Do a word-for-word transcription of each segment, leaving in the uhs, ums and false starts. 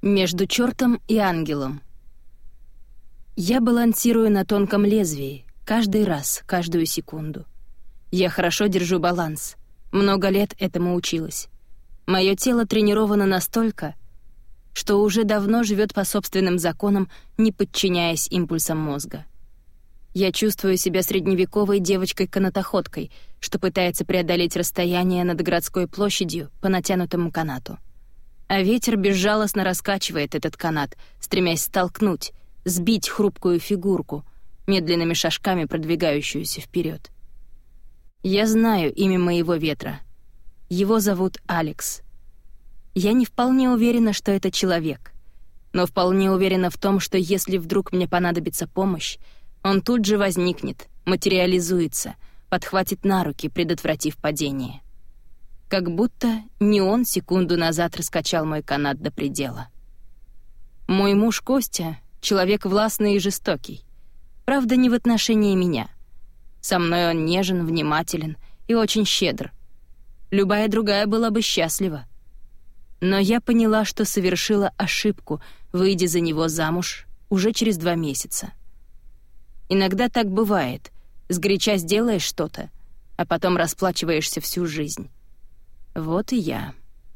Между чертом и ангелом. Я балансирую на тонком лезвии, каждый раз, каждую секунду. Я хорошо держу баланс. Много лет этому училась. Мое тело тренировано настолько, что уже давно живет по собственным законам, не подчиняясь импульсам мозга. Я чувствую себя средневековой девочкой-канатоходкой, что пытается преодолеть расстояние над городской площадью по натянутому канату. А ветер безжалостно раскачивает этот канат, стремясь столкнуть, сбить хрупкую фигурку, медленными шажками продвигающуюся вперед. Я знаю имя моего ветра. Его зовут Алекс. Я не вполне уверена, что это человек, но вполне уверена в том, что если вдруг мне понадобится помощь, он тут же возникнет, материализуется, подхватит на руки, предотвратив падение. Как будто не он секунду назад раскачал мой канат до предела. Мой муж Костя — человек властный и жестокий. Правда, не в отношении меня. Со мной он нежен, внимателен и очень щедр. Любая другая была бы счастлива. Но я поняла, что совершила ошибку, выйдя за него замуж уже через два месяца. Иногда так бывает. Сгоряча сделаешь что-то, а потом расплачиваешься всю жизнь. Вот и я.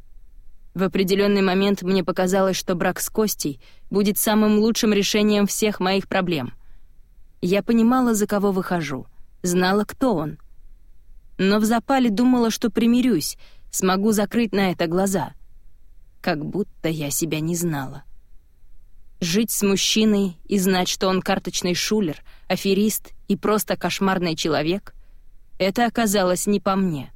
В определенный момент мне показалось, что брак с Костей будет самым лучшим решением всех моих проблем. Я понимала, за кого выхожу, знала, кто он. Но в запале думала, что примирюсь, смогу закрыть на это глаза. Как будто я себя не знала. Жить с мужчиной и знать, что он карточный шулер, аферист и просто кошмарный человек — это оказалось не по мне.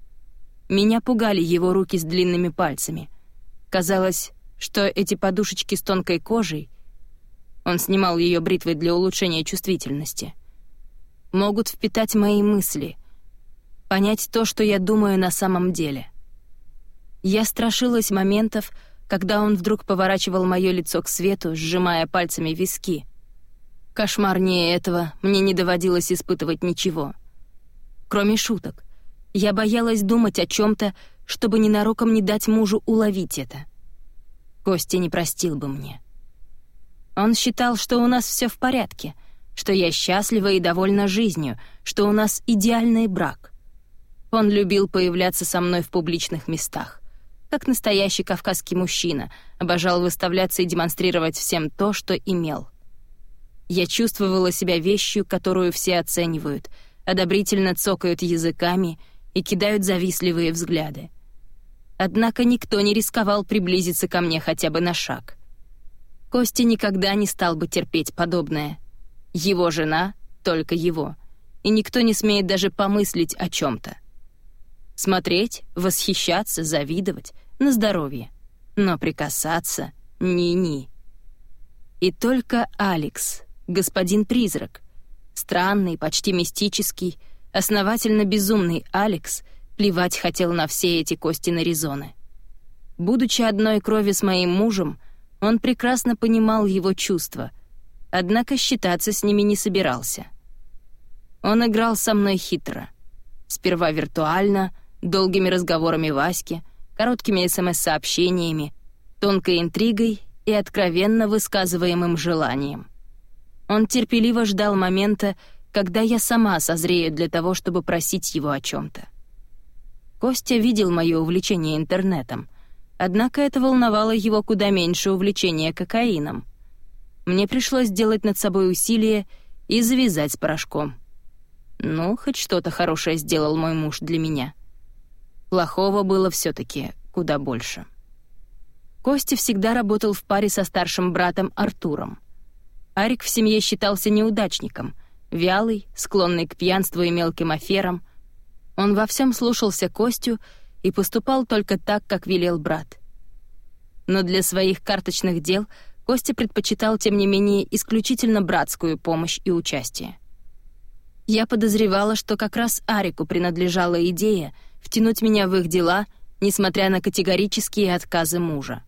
Меня пугали его руки с длинными пальцами. Казалось, что эти подушечки с тонкой кожей — он снимал ее бритвой для улучшения чувствительности — могут впитать мои мысли, понять то, что я думаю на самом деле. Я страшилась моментов, когда он вдруг поворачивал моё лицо к свету, сжимая пальцами виски. Кошмарнее этого мне не доводилось испытывать ничего. Кроме шуток. Я боялась думать о чём-то, чтобы ненароком не дать мужу уловить это. Костя не простил бы мне. Он считал, что у нас всё в порядке, что я счастлива и довольна жизнью, что у нас идеальный брак. Он любил появляться со мной в публичных местах. Как настоящий кавказский мужчина, обожал выставляться и демонстрировать всем то, что имел. Я чувствовала себя вещью, которую все оценивают, одобрительно цокают языками и кидают завистливые взгляды. Однако никто не рисковал приблизиться ко мне хотя бы на шаг. Костя никогда не стал бы терпеть подобное. Его жена — только его, и никто не смеет даже помыслить о чем-то. Смотреть, восхищаться, завидовать — на здоровье, но прикасаться — ни-ни. И только Алекс, господин-призрак, странный, почти мистический, основательно безумный Алекс, плевать хотел на все эти Костины резоны. Будучи одной крови с моим мужем, он прекрасно понимал его чувства, однако считаться с ними не собирался. Он играл со мной хитро. Сперва виртуально, долгими разговорами Васьки, короткими СМС-сообщениями, тонкой интригой и откровенно высказываемым желанием. Он терпеливо ждал момента, когда я сама созрею для того, чтобы просить его о чем-то. Костя видел мое увлечение интернетом, однако это волновало его куда меньше увлечения кокаином. Мне пришлось сделать над собой усилие и завязать с порошком. Ну, хоть что-то хорошее сделал мой муж для меня. Плохого было все-таки куда больше. Костя всегда работал в паре со старшим братом Артуром. Арик в семье считался неудачником, вялый, склонный к пьянству и мелким аферам. Он во всем слушался Костю и поступал только так, как велел брат. Но для своих карточных дел Костя предпочитал, тем не менее, исключительно братскую помощь и участие. Я подозревала, что как раз Арику принадлежала идея втянуть меня в их дела, несмотря на категорические отказы мужа.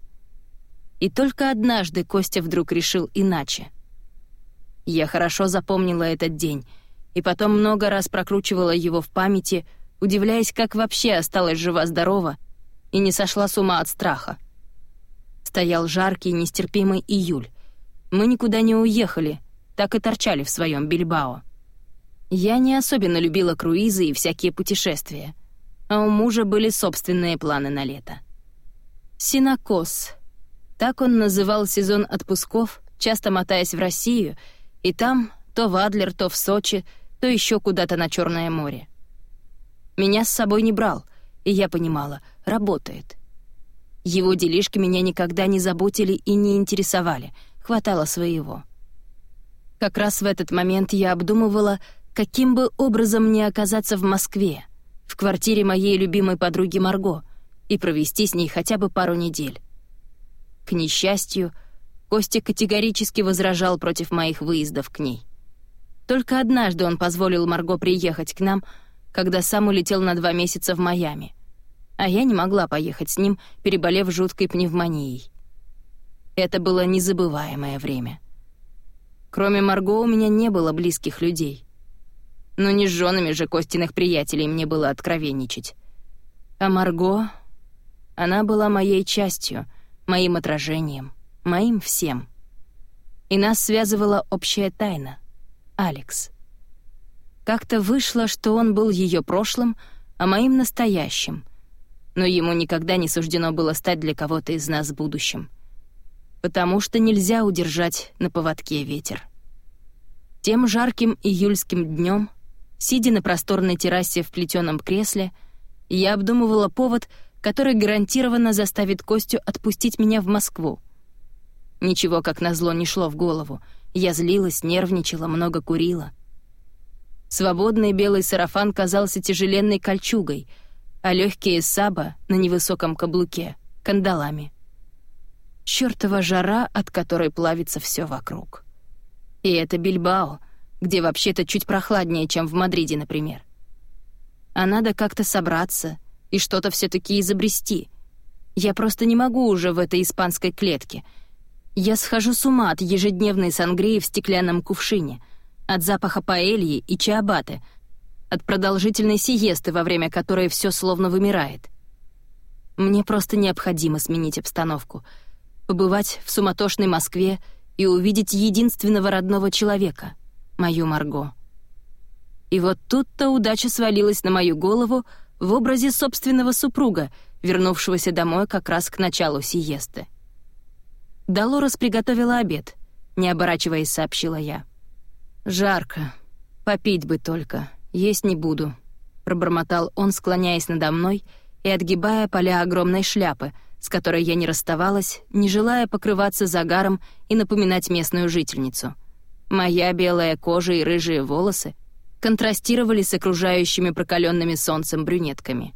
И только однажды Костя вдруг решил иначе. Я хорошо запомнила этот день, и потом много раз прокручивала его в памяти, удивляясь, как вообще осталась жива-здорова и не сошла с ума от страха. Стоял жаркий, нестерпимый июль. Мы никуда не уехали, так и торчали в своем Бильбао. Я не особенно любила круизы и всякие путешествия, а у мужа были собственные планы на лето. Синокос. Так он называл сезон отпусков, часто мотаясь в Россию, и там то в Адлер, то в Сочи, то еще куда-то на Черное море. Меня с собой не брал, и я понимала, работает. Его делишки меня никогда не заботили и не интересовали, хватало своего. Как раз в этот момент я обдумывала, каким бы образом мне оказаться в Москве, в квартире моей любимой подруги Марго, и провести с ней хотя бы пару недель. К несчастью, Костя категорически возражал против моих выездов к ней. Только однажды он позволил Марго приехать к нам, когда сам улетел на два месяца в Майами, а я не могла поехать с ним, переболев жуткой пневмонией. Это было незабываемое время. Кроме Марго у меня не было близких людей. Но не с женами же Костиных приятелей мне было откровенничать. А Марго... Она была моей частью, моим отражением, моим всем. И нас связывала общая тайна — Алекс. Как-то вышло, что он был ее прошлым, а моим настоящим, но ему никогда не суждено было стать для кого-то из нас будущим. Потому что нельзя удержать на поводке ветер. Тем жарким июльским днем, сидя на просторной террасе в плетеном кресле, я обдумывала повод, который гарантированно заставит Костю отпустить меня в Москву. Ничего, как назло, не шло в голову. Я злилась, нервничала, много курила. Свободный белый сарафан казался тяжеленной кольчугой, а легкие саба на невысоком каблуке — кандалами. Чёртова жара, от которой плавится все вокруг. И это Бильбао, где вообще-то чуть прохладнее, чем в Мадриде, например. А надо как-то собраться и что-то все-таки изобрести. Я просто не могу уже в этой испанской клетке. Я схожу с ума от ежедневной сангрии в стеклянном кувшине, от запаха паэльи и чиабатты, от продолжительной сиесты, во время которой все словно вымирает. Мне просто необходимо сменить обстановку, побывать в суматошной Москве и увидеть единственного родного человека — мою Марго. И вот тут-то удача свалилась на мою голову в образе собственного супруга, вернувшегося домой как раз к началу сиесты. Долорес приготовила обед, не оборачиваясь, сообщила я. «Жарко. Попить бы только. Есть не буду», — пробормотал он, склоняясь надо мной и отгибая поля огромной шляпы, с которой я не расставалась, не желая покрываться загаром и напоминать местную жительницу. Моя белая кожа и рыжие волосы контрастировали с окружающими прокаленными солнцем брюнетками.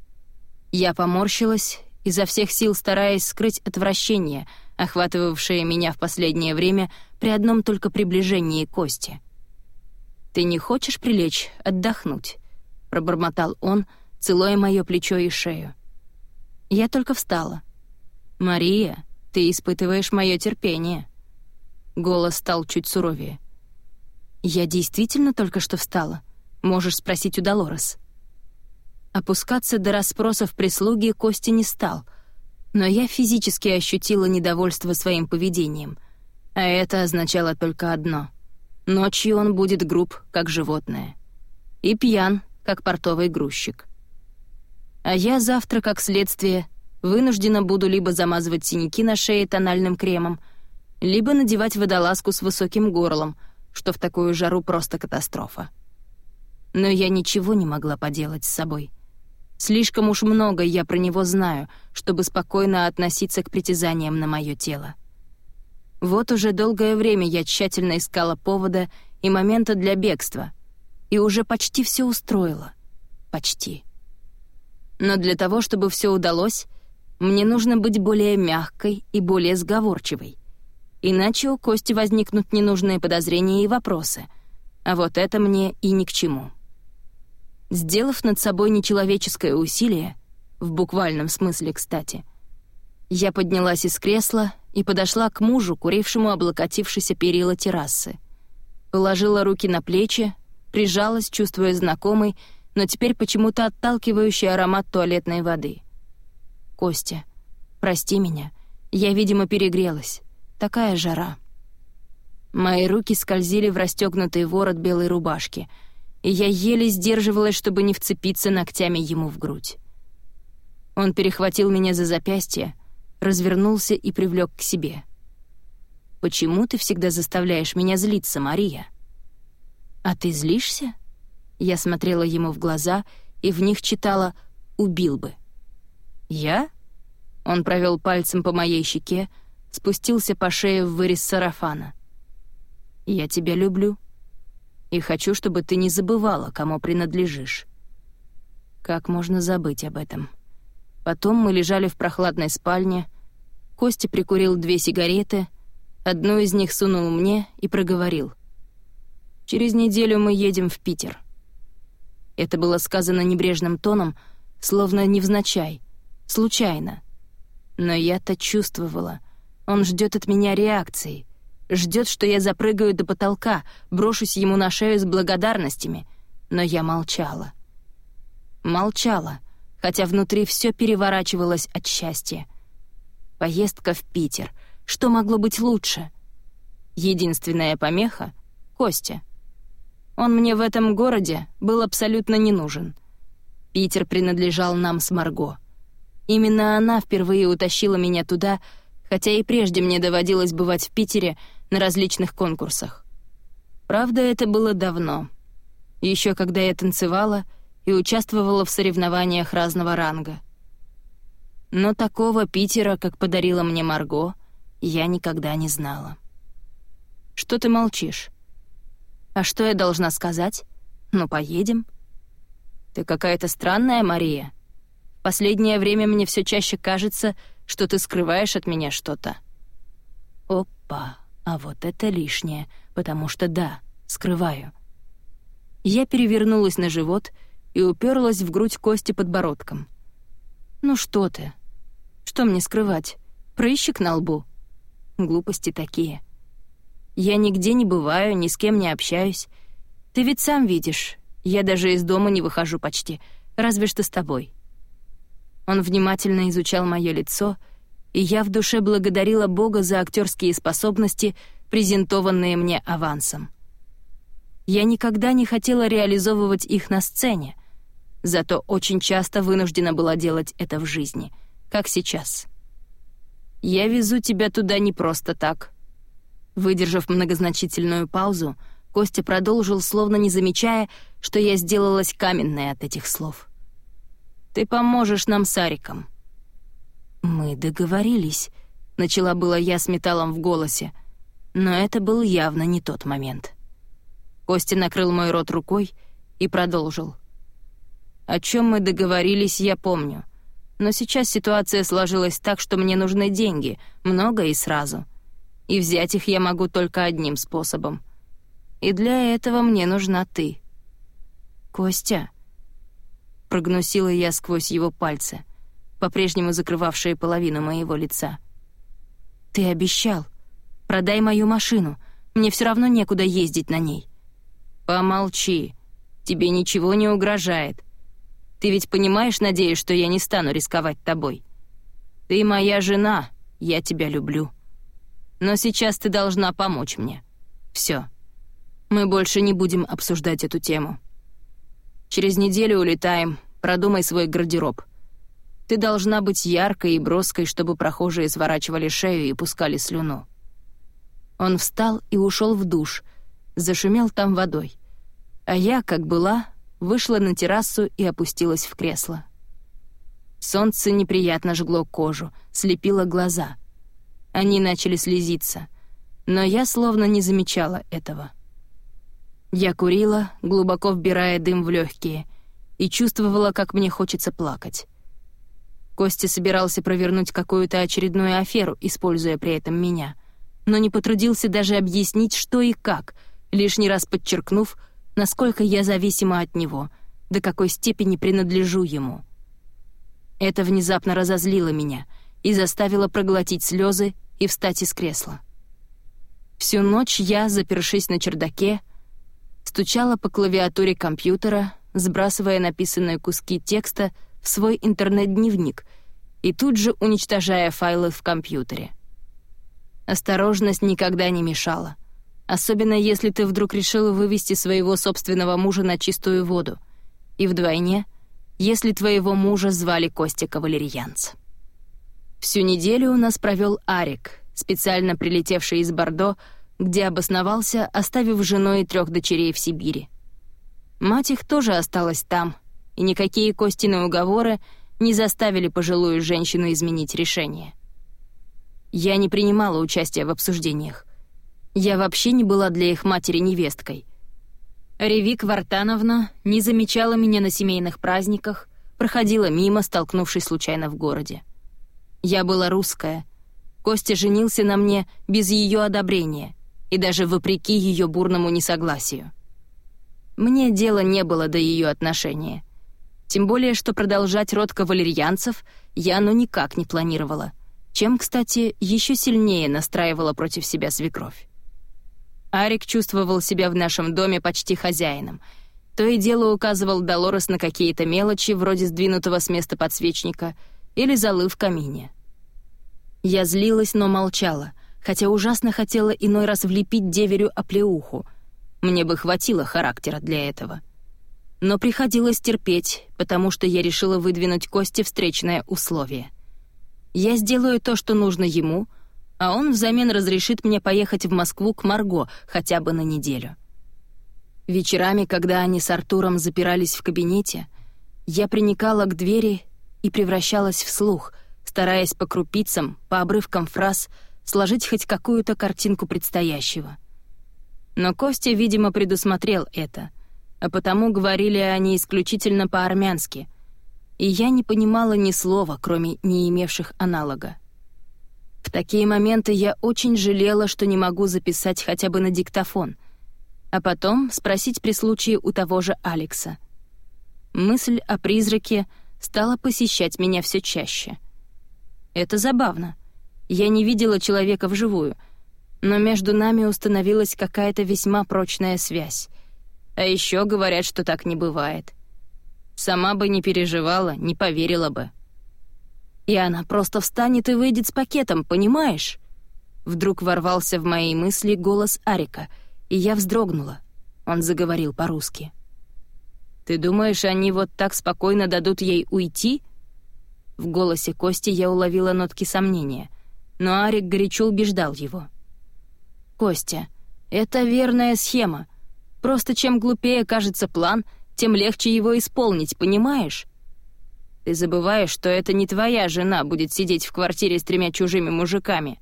Я поморщилась, изо всех сил стараясь скрыть отвращение, охватывавшее меня в последнее время при одном только приближении Кости. «Ты не хочешь прилечь, отдохнуть?» — пробормотал он, целуя моё плечо и шею. Я только встала. «Мария, ты испытываешь моё терпение». Голос стал чуть суровее. «Я действительно только что встала. Можешь спросить у Долорес». Опускаться до расспросов прислуги Костя не стал, но я физически ощутила недовольство своим поведением, а это означало только одно — ночью он будет груб, как животное, и пьян, как портовый грузчик. А я завтра, как следствие, вынуждена буду либо замазывать синяки на шее тональным кремом, либо надевать водолазку с высоким горлом, что в такую жару просто катастрофа. Но я ничего не могла поделать с собой. Слишком уж много я про него знаю, чтобы спокойно относиться к притязаниям на мое тело. Вот уже долгое время я тщательно искала повода и момента для бегства, и уже почти все устроила. Почти. Но для того, чтобы все удалось, мне нужно быть более мягкой и более сговорчивой. Иначе у Кости возникнут ненужные подозрения и вопросы, а вот это мне и ни к чему. Сделав над собой нечеловеческое усилие, в буквальном смысле, кстати, я поднялась из кресла и подошла к мужу, курившему облокотившись о перила террасы. Положила руки на плечи, прижалась, чувствуя знакомый, но теперь почему-то отталкивающий аромат туалетной воды. «Костя, прости меня. Я, видимо, перегрелась. Такая жара. Мои руки скользили в расстегнутый ворот белой рубашки, и я еле сдерживалась, чтобы не вцепиться ногтями ему в грудь. Он перехватил меня за запястье, развернулся и привлек к себе. «Почему ты всегда заставляешь меня злиться, Мария?» «А ты злишься?» Я смотрела ему в глаза и в них читала «убил бы». «Я?» Он провел пальцем по моей щеке, спустился по шее в вырез сарафана. «Я тебя люблю и хочу, чтобы ты не забывала, кому принадлежишь». Как можно забыть об этом? Потом мы лежали в прохладной спальне. Костя прикурил две сигареты, одну из них сунул мне и проговорил: «Через неделю мы едем в Питер». Это было сказано небрежным тоном, словно невзначай, случайно. Но я-то чувствовала. Он ждет от меня реакции. Ждет, что я запрыгаю до потолка, брошусь ему на шею с благодарностями. Но я молчала. Молчала, хотя внутри все переворачивалось от счастья. Поездка в Питер. Что могло быть лучше? Единственная помеха — Костя. Он мне в этом городе был абсолютно не нужен. Питер принадлежал нам с Марго. Именно она впервые утащила меня туда, хотя и прежде мне доводилось бывать в Питере на различных конкурсах. Правда, это было давно. Еще когда я танцевала и участвовала в соревнованиях разного ранга. Но такого Питера, как подарила мне Марго, я никогда не знала. «Что ты молчишь?» «А что я должна сказать? Ну, поедем». «Ты какая-то странная, Мария. В последнее время мне все чаще кажется, что ты скрываешь от меня что-то». Опа, а вот это лишнее, потому что да, скрываю. Я перевернулась на живот и уперлась в грудь Кости подбородком. «Ну что ты? Что мне скрывать? Прыщик на лбу? Глупости такие. Я нигде не бываю, ни с кем не общаюсь. Ты ведь сам видишь, я даже из дома не выхожу почти, разве что с тобой». Он внимательно изучал мое лицо, и я в душе благодарила Бога за актерские способности, презентованные мне авансом. Я никогда не хотела реализовывать их на сцене, зато очень часто вынуждена была делать это в жизни, как сейчас. «Я везу тебя туда не просто так». Выдержав многозначительную паузу, Костя продолжил, словно не замечая, что я сделалась каменной от этих слов. «Ты поможешь нам с Ариком». «Мы договорились», — начала была я с металлом в голосе, но это был явно не тот момент. Костя накрыл мой рот рукой и продолжил. «О чем мы договорились, я помню. Но сейчас ситуация сложилась так, что мне нужны деньги, много и сразу. И взять их я могу только одним способом. И для этого мне нужна ты». «Костя», — прогнусила я сквозь его пальцы, по-прежнему закрывавшие половину моего лица. «Ты обещал. Продай мою машину. Мне все равно некуда ездить на ней». «Помолчи. Тебе ничего не угрожает. Ты ведь понимаешь, надеюсь, что я не стану рисковать тобой. Ты моя жена, я тебя люблю. Но сейчас ты должна помочь мне. Все. Мы больше не будем обсуждать эту тему. Через неделю улетаем, продумай свой гардероб. Ты должна быть яркой и броской, чтобы прохожие сворачивали шею и пускали слюну». Он встал и ушел в душ, зашумел там водой. А я, как была, вышла на террасу и опустилась в кресло. Солнце неприятно жгло кожу, слепило глаза. Они начали слезиться, но я словно не замечала этого. Я курила, глубоко вбирая дым в легкие, и чувствовала, как мне хочется плакать. Костя собирался провернуть какую-то очередную аферу, используя при этом меня, но не потрудился даже объяснить, что и как, лишний раз подчеркнув, насколько я зависима от него, до какой степени принадлежу ему. Это внезапно разозлило меня и заставило проглотить слезы и встать из кресла. Всю ночь я, запершись на чердаке, стучала по клавиатуре компьютера, сбрасывая написанные куски текста в свой интернет-дневник и тут же уничтожая файлы в компьютере. Осторожность никогда не мешала, особенно если ты вдруг решила вывести своего собственного мужа на чистую воду, и вдвойне, если твоего мужа звали Костя Кавалерьянц. Всю неделю у нас провел Арик, специально прилетевший из Бордо, где обосновался, оставив жену и трех дочерей в Сибири. Мать их тоже осталась там, и никакие Костины уговоры не заставили пожилую женщину изменить решение. Я не принимала участия в обсуждениях. Я вообще не была для их матери невесткой. Ревик Вартановна не замечала меня на семейных праздниках, проходила мимо, столкнувшись случайно в городе. Я была русская. Костя женился на мне без ее одобрения и даже вопреки ее бурному несогласию. Мне дела не было до ее отношения. Тем более, что продолжать род кавалерьянцев я ну никак не планировала, чем, кстати, еще сильнее настраивала против себя свекровь. Арик чувствовал себя в нашем доме почти хозяином. То и дело указывал Долорес на какие-то мелочи, вроде сдвинутого с места подсвечника или золы в камине. Я злилась, но молчала, хотя ужасно хотела иной раз влепить деверю оплеуху. Мне бы хватило характера для этого. Но приходилось терпеть, потому что я решила выдвинуть Косте встречное условие. Я сделаю то, что нужно ему, а он взамен разрешит мне поехать в Москву к Марго хотя бы на неделю. Вечерами, когда они с Артуром запирались в кабинете, я приникала к двери и превращалась в слух, стараясь по крупицам, по обрывкам фраз сложить хоть какую-то картинку предстоящего. Но Костя, видимо, предусмотрел это, а потому говорили они исключительно по-армянски, и я не понимала ни слова, кроме не имевших аналога. В такие моменты я очень жалела, что не могу записать хотя бы на диктофон, а потом спросить при случае у того же Алекса. Мысль о призраке стала посещать меня все чаще. Это забавно. Я не видела человека вживую, но между нами установилась какая-то весьма прочная связь. А еще говорят, что так не бывает. Сама бы не переживала, не поверила бы. И она просто встанет и выйдет с пакетом, понимаешь? Вдруг ворвался в мои мысли голос Арика, и я вздрогнула. Он заговорил по-русски. «Ты думаешь, они вот так спокойно дадут ей уйти?» В голосе Кости я уловила нотки сомнения, но Арик горячо убеждал его. «Костя, это верная схема. Просто чем глупее кажется план, тем легче его исполнить, понимаешь? Ты забываешь, что это не твоя жена будет сидеть в квартире с тремя чужими мужиками.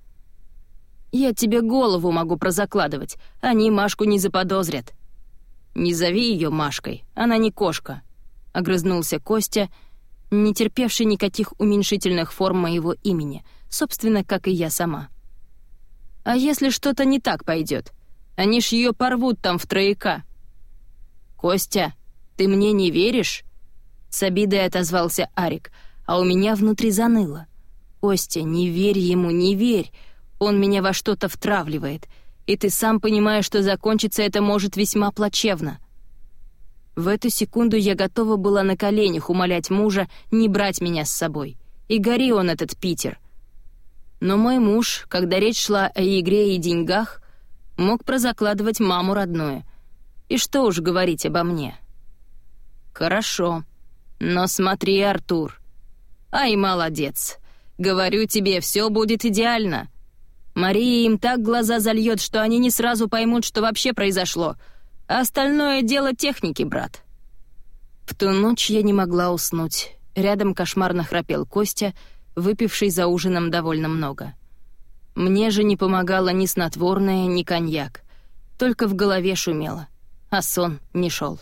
Я тебе голову могу прозакладывать, они Машку не заподозрят». «Не зови ее Машкой, она не кошка», — огрызнулся Костя, не терпевший никаких уменьшительных форм моего имени, собственно, как и я сама. «А если что-то не так пойдет? Они ж ее порвут там в трояка». «Костя, ты мне не веришь?» С обидой отозвался Арик, а у меня внутри заныло. «Костя, не верь ему, не верь. Он меня во что-то втравливает, и ты сам понимаешь, что закончиться это может весьма плачевно». В эту секунду я готова была на коленях умолять мужа не брать меня с собой. И гори он, этот Питер. Но мой муж, когда речь шла о игре и деньгах, мог прозакладывать маму родную. И что уж говорить обо мне. «Хорошо. Но смотри, Артур. Ай, молодец. Говорю тебе, все будет идеально. Мария им так глаза зальет, что они не сразу поймут, что вообще произошло. А остальное дело техники, брат». В ту ночь я не могла уснуть. Рядом кошмарно храпел Костя, выпивший за ужином довольно много. Мне же не помогало ни снотворное, ни коньяк. Только в голове шумело, а сон не шел.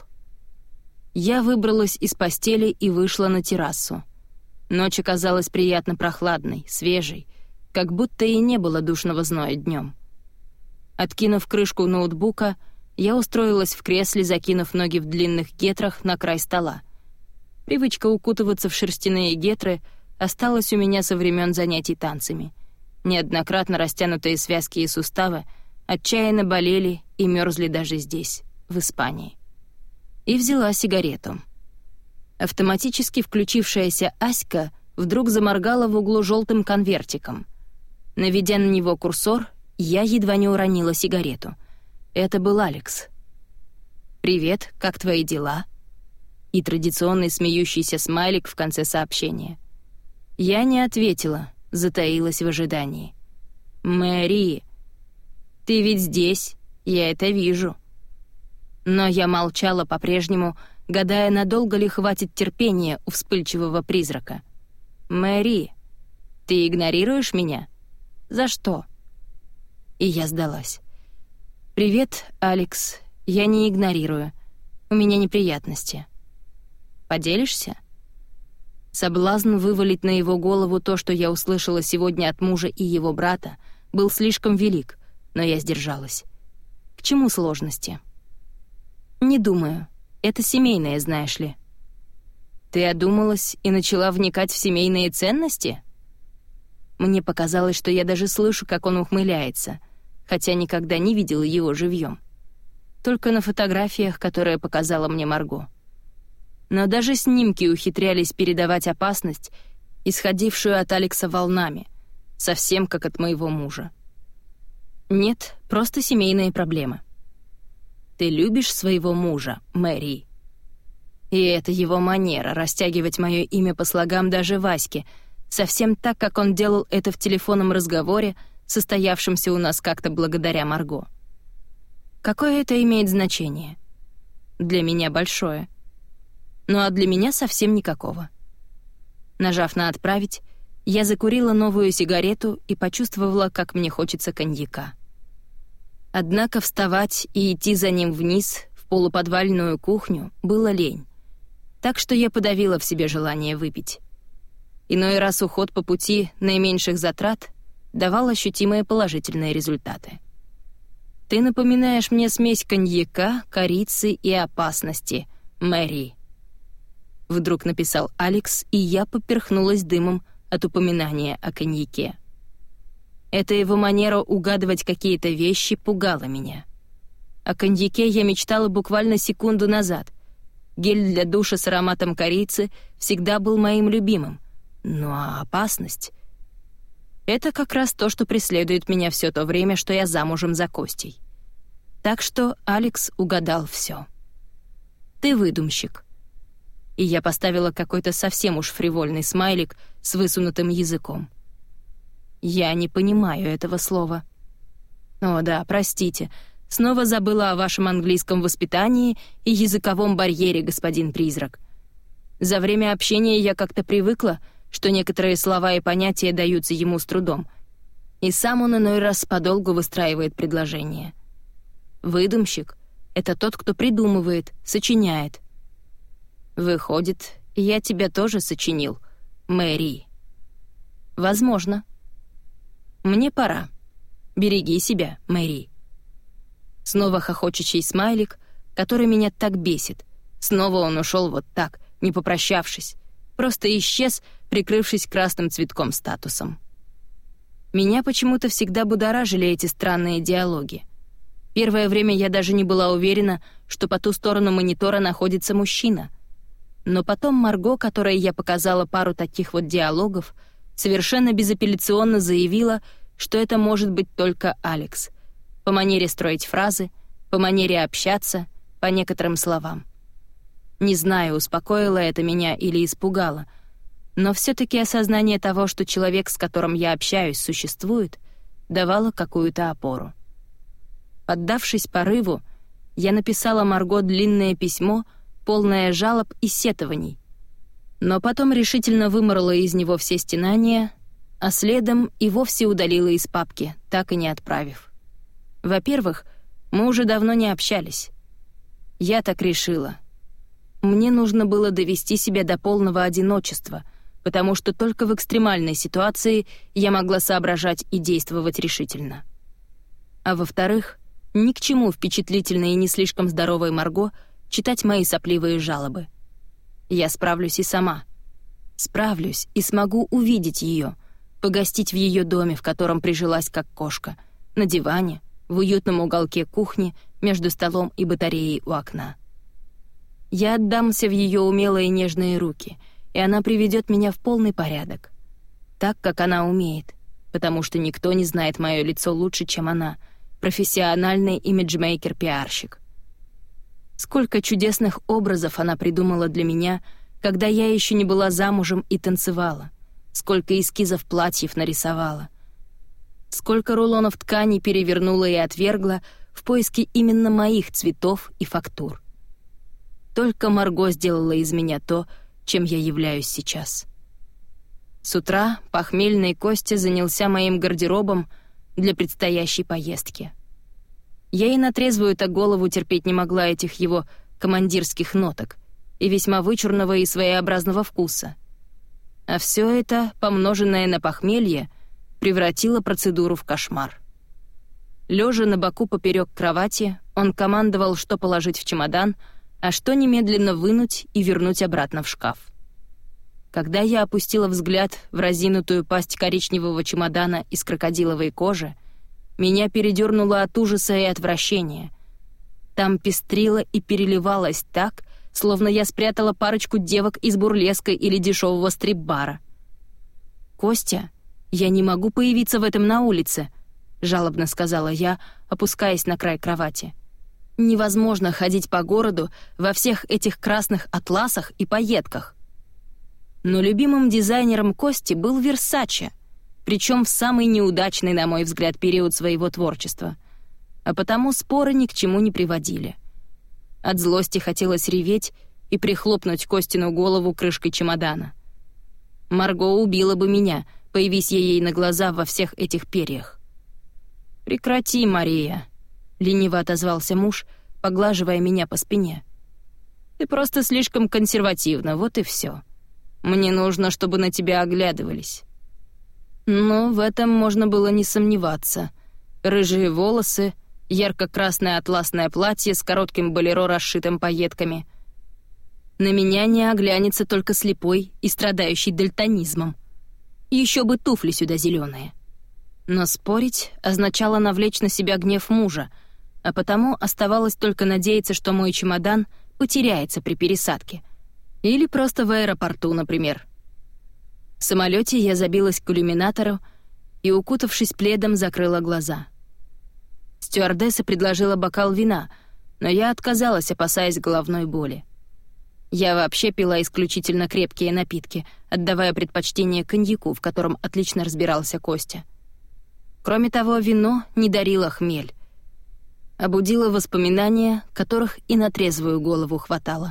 Я выбралась из постели и вышла на террасу. Ночь оказалась приятно прохладной, свежей, как будто и не было душного зноя днем. Откинув крышку ноутбука, я устроилась в кресле, закинув ноги в длинных гетрах на край стола. Привычка укутываться в шерстяные гетры осталась у меня со времен занятий танцами. Неоднократно растянутые связки и суставы отчаянно болели и мерзли даже здесь, в Испании. И взяла сигарету. Автоматически включившаяся Аська вдруг заморгала в углу желтым конвертиком. Наведя на него курсор, я едва не уронила сигарету. Это был Алекс. «Привет, как твои дела?» И традиционный смеющийся смайлик в конце сообщения. Я не ответила, затаилась в ожидании. «Мэри, ты ведь здесь, я это вижу». Но я молчала по-прежнему, гадая, надолго ли хватит терпения у вспыльчивого призрака. «Мэри, ты игнорируешь меня? За что?» И я сдалась. «Привет, Алекс, я не игнорирую. У меня неприятности. Поделишься?» Соблазн вывалить на его голову то, что я услышала сегодня от мужа и его брата, был слишком велик, но я сдержалась. К чему сложности? «Не думаю. Это семейное, знаешь ли». «Ты одумалась и начала вникать в семейные ценности?» Мне показалось, что я даже слышу, как он ухмыляется, хотя никогда не видела его живьем. Только на фотографиях, которые показала мне Марго. Но даже снимки ухитрялись передавать опасность, исходившую от Алекса волнами, совсем как от моего мужа. «Нет, просто семейные проблемы». «Ты любишь своего мужа, Мэри?» И это его манера — растягивать мое имя по слогам даже Ваське, совсем так, как он делал это в телефонном разговоре, состоявшемся у нас как-то благодаря Марго. Какое это имеет значение? Для меня большое. Ну а для меня совсем никакого. Нажав на «Отправить», я закурила новую сигарету и почувствовала, как мне хочется коньяка. Однако вставать и идти за ним вниз, в полуподвальную кухню, было лень. Так что я подавила в себе желание выпить. Иной раз уход по пути наименьших затрат давал ощутимые положительные результаты. «Ты напоминаешь мне смесь коньяка, корицы и опасности, Мэри», — вдруг написал Алекс, и я поперхнулась дымом от упоминания о коньяке. Эта его манера угадывать какие-то вещи пугала меня. О коньяке я мечтала буквально секунду назад. Гель для душа с ароматом корицы всегда был моим любимым. Ну а опасность — это как раз то, что преследует меня все то время, что я замужем за Костей. Так что Алекс угадал все. «Ты выдумщик». И я поставила какой-то совсем уж фривольный смайлик с высунутым языком. Я не понимаю этого слова. О да, простите, снова забыла о вашем английском воспитании и языковом барьере, господин призрак. За время общения я как-то привыкла, что некоторые слова и понятия даются ему с трудом, и сам он иной раз подолгу выстраивает предложение. Выдумщик — это тот, кто придумывает, сочиняет. Выходит, я тебя тоже сочинил, Мэри. Возможно. Мне пора. Береги себя, Мэри. Снова хохочущий смайлик, который меня так бесит. Снова он ушел вот так, не попрощавшись. Просто исчез, прикрывшись красным цветком статусом. Меня почему-то всегда будоражили эти странные диалоги. Первое время я даже не была уверена, что по ту сторону монитора находится мужчина. Но потом Марго, которой я показала пару таких вот диалогов, совершенно безапелляционно заявила, что это может быть только Алекс. По манере строить фразы, по манере общаться, по некоторым словам. Не знаю, успокоило это меня или испугало, но все-таки осознание того, что человек, с которым я общаюсь, существует, давало какую-то опору. Поддавшись порыву, я написала Марго длинное письмо, полное жалоб и сетований, но потом решительно выморала из него все стенания, а следом и вовсе удалила из папки, так и не отправив. Во-первых, мы уже давно не общались. Я так решила. Мне нужно было довести себя до полного одиночества, потому что только в экстремальной ситуации я могла соображать и действовать решительно. А во-вторых, ни к чему впечатлительной и не слишком здоровой Марго читать мои сопливые жалобы. Я справлюсь и сама. Справлюсь и смогу увидеть ее, погостить в ее доме, в котором прижилась как кошка, на диване, в уютном уголке кухни, между столом и батареей у окна. Я отдамся в ее умелые нежные руки, и она приведет меня в полный порядок. Так, как она умеет, потому что никто не знает мое лицо лучше, чем она, профессиональный имиджмейкер-пиарщик. Сколько чудесных образов она придумала для меня, когда я еще не была замужем и танцевала. Сколько эскизов платьев нарисовала. Сколько рулонов ткани перевернула и отвергла в поиске именно моих цветов и фактур. Только Марго сделала из меня то, чем я являюсь сейчас. С утра похмельный Костя занялся моим гардеробом для предстоящей поездки. Я и на трезвую-то голову терпеть не могла этих его командирских ноток и весьма вычурного и своеобразного вкуса. А все это, помноженное на похмелье, превратило процедуру в кошмар. Лежа на боку поперек кровати, он командовал, что положить в чемодан, а что немедленно вынуть и вернуть обратно в шкаф. Когда я опустила взгляд в разинутую пасть коричневого чемодана из крокодиловой кожи, меня передернуло от ужаса и отвращения. Там пестрило и переливалось так, словно я спрятала парочку девок из бурлеска или дешевого стрип-бара. «Костя, я не могу появиться в этом на улице», — жалобно сказала я, опускаясь на край кровати. «Невозможно ходить по городу во всех этих красных атласах и пайетках». Но любимым дизайнером Кости был Версаче, причем в самый неудачный, на мой взгляд, период своего творчества. А потому споры ни к чему не приводили. От злости хотелось реветь и прихлопнуть Костину голову крышкой чемодана. Марго убила бы меня, появись я ей на глаза во всех этих перьях. «Прекрати, Мария», — лениво отозвался муж, поглаживая меня по спине. «Ты просто слишком консервативна, вот и все. Мне нужно, чтобы на тебя оглядывались». Но в этом можно было не сомневаться. Рыжие волосы, ярко-красное атласное платье с коротким болеро, расшитым пайетками. На меня не оглянется только слепой и страдающий дальтонизмом. Еще бы туфли сюда зеленые. Но спорить означало навлечь на себя гнев мужа, а потому оставалось только надеяться, что мой чемодан потеряется при пересадке. Или просто в аэропорту, например. В самолете я забилась к иллюминатору и, укутавшись пледом, закрыла глаза. Стюардесса предложила бокал вина, но я отказалась, опасаясь головной боли. Я вообще пила исключительно крепкие напитки, отдавая предпочтение коньяку, в котором отлично разбирался Костя. Кроме того, вино не дарило хмель, а будило воспоминания, которых и на трезвую голову хватало.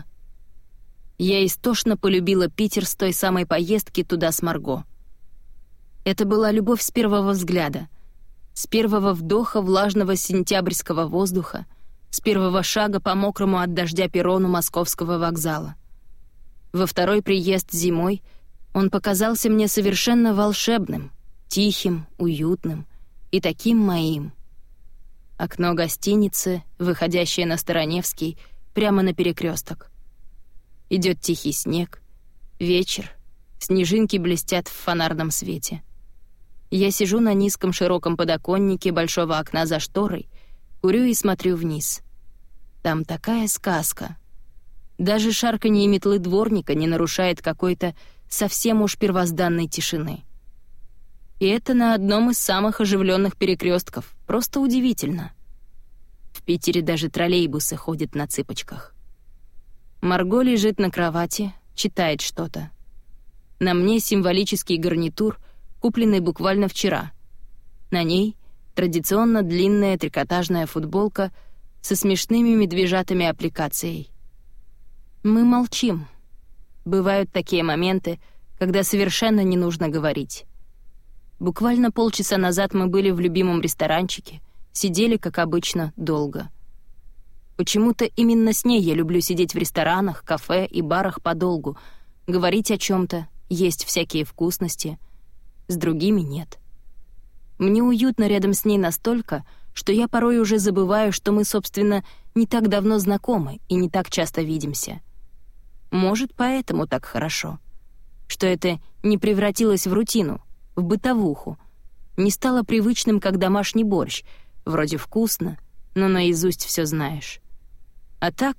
Я истошно полюбила Питер с той самой поездки туда с Марго. Это была любовь с первого взгляда, с первого вдоха влажного сентябрьского воздуха, с первого шага по мокрому от дождя перрону московского вокзала. Во второй приезд зимой он показался мне совершенно волшебным, тихим, уютным и таким моим. Окно гостиницы, выходящее на Староневский, прямо на перекресток. Идет тихий снег, вечер, снежинки блестят в фонарном свете. Я сижу на низком широком подоконнике большого окна за шторой, курю и смотрю вниз. Там такая сказка. Даже шарканье метлы дворника не нарушает какой-то совсем уж первозданной тишины. И это на одном из самых оживленных перекрестков. Просто удивительно. В Питере даже троллейбусы ходят на цыпочках. Марго лежит на кровати, читает что-то. На мне символический гарнитур, купленный буквально вчера. На ней традиционно длинная трикотажная футболка со смешными медвежатыми аппликацией. Мы молчим. Бывают такие моменты, когда совершенно не нужно говорить. Буквально полчаса назад мы были в любимом ресторанчике, сидели, как обычно, долго. Почему-то именно с ней я люблю сидеть в ресторанах, кафе и барах подолгу, говорить о чем-то, есть всякие вкусности. С другими нет. Мне уютно рядом с ней настолько, что я порой уже забываю, что мы, собственно, не так давно знакомы и не так часто видимся. Может, поэтому так хорошо. Что это не превратилось в рутину, в бытовуху, не стало привычным, как домашний борщ, вроде вкусно, но наизусть все знаешь. А так,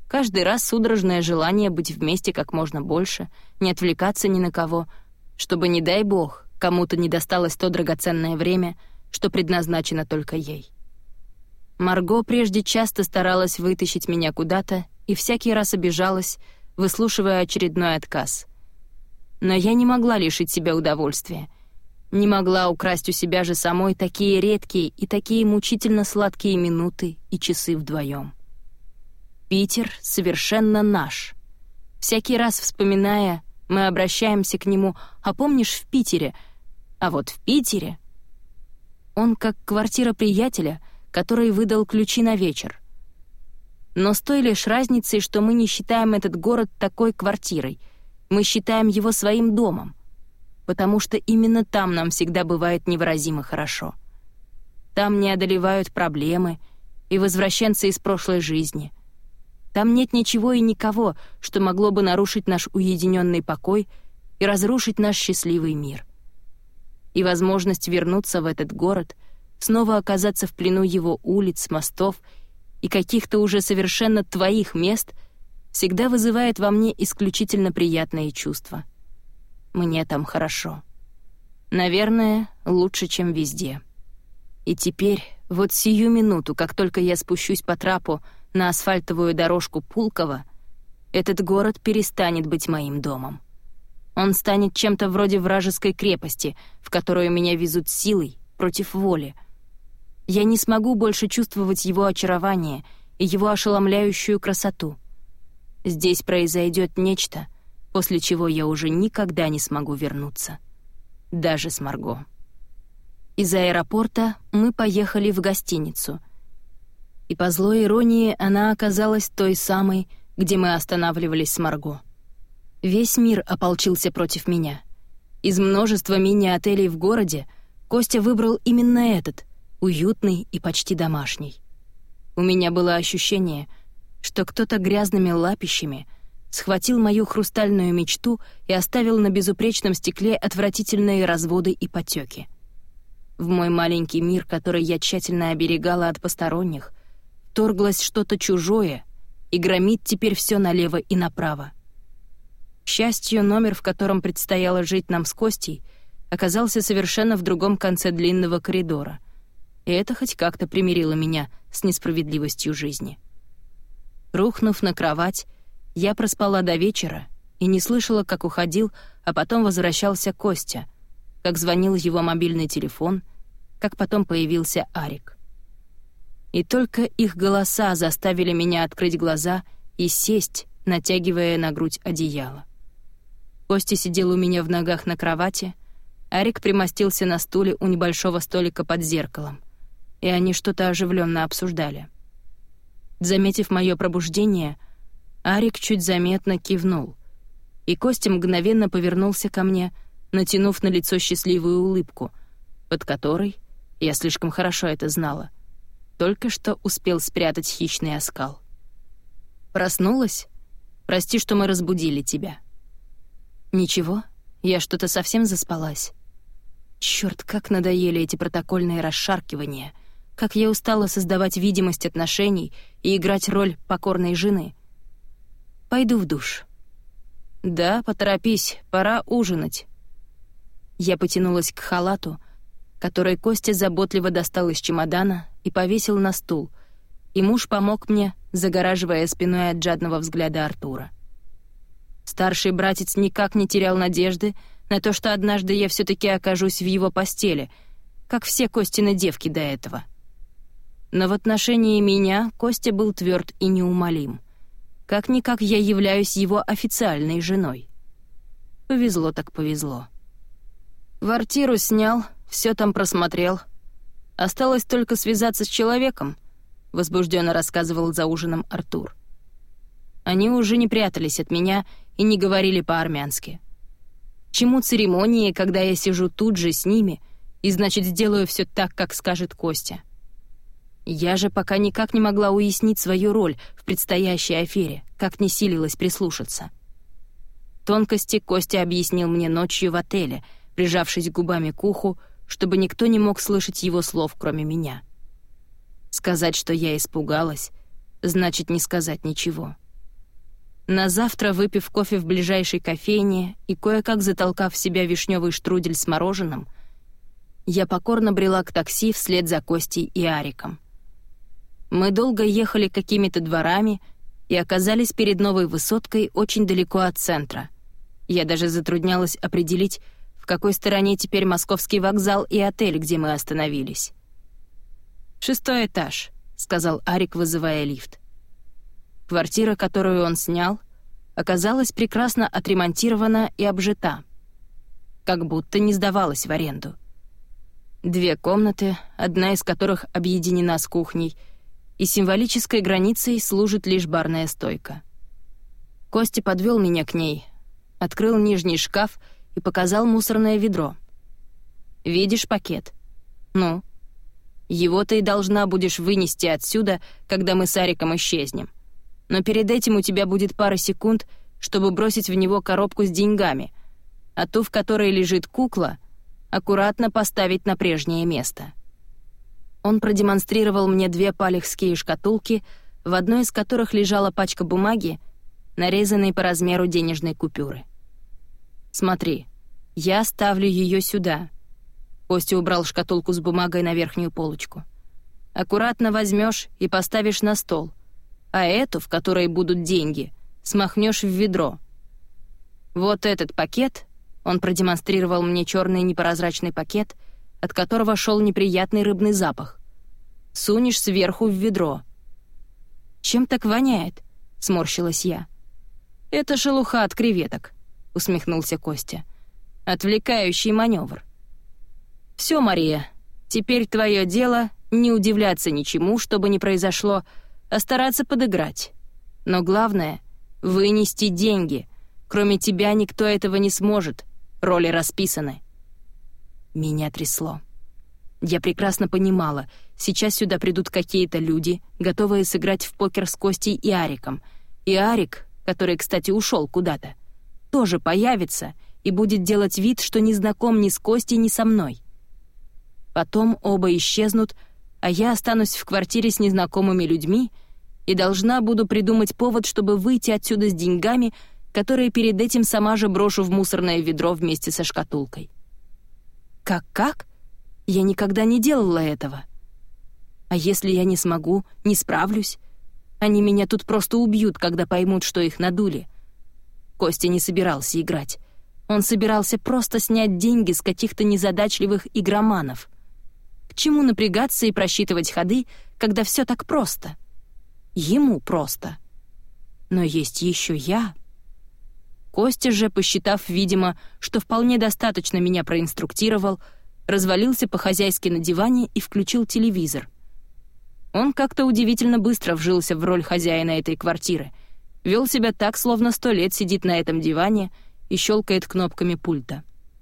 Каждый раз судорожное желание быть вместе как можно больше, не отвлекаться ни на кого, чтобы, не дай бог, кому-то не досталось то драгоценное время, что предназначено только ей. Марго прежде часто старалась вытащить меня куда-то и всякий раз обижалась, выслушивая очередной отказ. Но я не могла лишить себя удовольствия, не могла украсть у себя же самой такие редкие и такие мучительно сладкие минуты и часы вдвоем. Питер совершенно наш. Всякий раз вспоминая, мы обращаемся к нему: «А помнишь в Питере?» А вот в Питере... Он как квартира приятеля, который выдал ключи на вечер. Но с той лишь разницей, что мы не считаем этот город такой квартирой. Мы считаем его своим домом, потому что именно там нам всегда бывает невыразимо хорошо. Там не одолевают проблемы и возвращенцы из прошлой жизни. Там нет ничего и никого, что могло бы нарушить наш уединенный покой и разрушить наш счастливый мир. И возможность вернуться в этот город, снова оказаться в плену его улиц, мостов и каких-то уже совершенно твоих мест всегда вызывает во мне исключительно приятные чувства. Мне там хорошо. Наверное, лучше, чем везде. И теперь, вот сию минуту, как только я спущусь по трапу на асфальтовую дорожку Пулково, этот город перестанет быть моим домом. Он станет чем-то вроде вражеской крепости, в которую меня везут силой, против воли. Я не смогу больше чувствовать его очарование и его ошеломляющую красоту. Здесь произойдет нечто, после чего я уже никогда не смогу вернуться. Даже с Марго. Из аэропорта мы поехали в гостиницу. И по злой иронии она оказалась той самой, где мы останавливались с Марго. Весь мир ополчился против меня. Из множества мини-отелей в городе Костя выбрал именно этот, уютный и почти домашний. У меня было ощущение, что кто-то грязными лапищами схватил мою хрустальную мечту и оставил на безупречном стекле отвратительные разводы и потеки. В мой маленький мир, который я тщательно оберегала от посторонних, вторглось что-то чужое и громит теперь все налево и направо. К счастью, номер, в котором предстояло жить нам с Костей, оказался совершенно в другом конце длинного коридора, и это хоть как-то примирило меня с несправедливостью жизни. Рухнув на кровать, я проспала до вечера и не слышала, как уходил, а потом возвращался Костя, как звонил его мобильный телефон, как потом появился Арик. И только их голоса заставили меня открыть глаза и сесть, натягивая на грудь одеяло. Костя сидел у меня в ногах на кровати, Арик примостился на стуле у небольшого столика под зеркалом, и они что-то оживленно обсуждали. Заметив мое пробуждение, Арик чуть заметно кивнул, и Костя мгновенно повернулся ко мне, натянув на лицо счастливую улыбку, под которой, я слишком хорошо это знала, только что успел спрятать хищный оскал. «Проснулась? Прости, что мы разбудили тебя». «Ничего, я что-то совсем заспалась. Чёрт, как надоели эти протокольные расшаркивания, как я устала создавать видимость отношений и играть роль покорной жены. Пойду в душ». «Да, поторопись, пора ужинать». Я потянулась к халату, который Костя заботливо достал из чемодана и повесил на стул, и муж помог мне, загораживая спиной от жадного взгляда Артура. Старший братец никак не терял надежды на то, что однажды я все-таки окажусь в его постели, как все Костины девки до этого. Но в отношении меня Костя был тверд и неумолим. Как-никак я являюсь его официальной женой. Повезло так повезло. Квартиру снял, все там просмотрел. Осталось только связаться с человеком, возбужденно рассказывал за ужином Артур. Они уже не прятались от меня и не говорили по-армянски. Чему церемонии, когда я сижу тут же с ними, и значит сделаю все так, как скажет Костя? Я же пока никак не могла уяснить свою роль в предстоящей афере, как не силилась прислушаться. Тонкости Костя объяснил мне ночью в отеле, прижавшись губами к уху, чтобы никто не мог слышать его слов, кроме меня. Сказать, что я испугалась, значит не сказать ничего. На завтра, выпив кофе в ближайшей кофейне и кое-как затолкав в себя вишневый штрудель с мороженым, я покорно брела к такси вслед за Костей и Ариком. Мы долго ехали какими-то дворами и оказались перед новой высоткой очень далеко от центра. Я даже затруднялась определить, в какой стороне теперь московский вокзал и отель, где мы остановились. «Шестой этаж», — сказал Арик, вызывая лифт. Квартира, которую он снял, оказалась прекрасно отремонтирована и обжита, как будто не сдавалась в аренду. Две комнаты, одна из которых объединена с кухней, и символической границей служит лишь барная стойка. Костя подвел меня к ней, открыл нижний шкаф и показал мусорное ведро. «Видишь пакет? Ну, его ты и должна будешь вынести отсюда, когда мы с Ариком исчезнем. Но перед этим у тебя будет пара секунд, чтобы бросить в него коробку с деньгами, а ту, в которой лежит кукла, аккуратно поставить на прежнее место». Он продемонстрировал мне две палехские шкатулки, в одной из которых лежала пачка бумаги, нарезанной по размеру денежной купюры. «Смотри, я ставлю ее сюда». Костя убрал шкатулку с бумагой на верхнюю полочку. «Аккуратно возьмешь и поставишь на стол, а эту, в которой будут деньги, смахнешь в ведро. Вот этот пакет», — он продемонстрировал мне черный непрозрачный пакет, от которого шел неприятный рыбный запах, «сунешь сверху в ведро». «Чем так воняет?» — сморщилась я. «Это шелуха от креветок», — усмехнулся Костя. «Отвлекающий маневр». «Все, Мария, теперь твое дело не удивляться ничему, что бы ни произошло, а стараться подыграть. Но главное — вынести деньги. Кроме тебя никто этого не сможет. Роли расписаны». Меня трясло. Я прекрасно понимала, сейчас сюда придут какие-то люди, готовые сыграть в покер с Костей и Ариком. И Арик, который, кстати, ушел куда-то, тоже появится и будет делать вид, что не знаком ни с Костей, ни со мной. Потом оба исчезнут, а я останусь в квартире с незнакомыми людьми и должна буду придумать повод, чтобы выйти отсюда с деньгами, которые перед этим сама же брошу в мусорное ведро вместе со шкатулкой. Как-как? Я никогда не делала этого. А если я не смогу, не справлюсь? Они меня тут просто убьют, когда поймут, что их надули. Костя не собирался играть. Он собирался просто снять деньги с каких-то незадачливых игроманов. К чему напрягаться и просчитывать ходы, когда все так просто? Ему просто. Но есть еще я. Костя же, посчитав, видимо, что вполне достаточно меня проинструктировал, развалился по-хозяйски на диване и включил телевизор. Он как-то удивительно быстро вжился в роль хозяина этой квартиры, вел себя так, словно сто лет сидит на этом диване и щелкает кнопками пульта.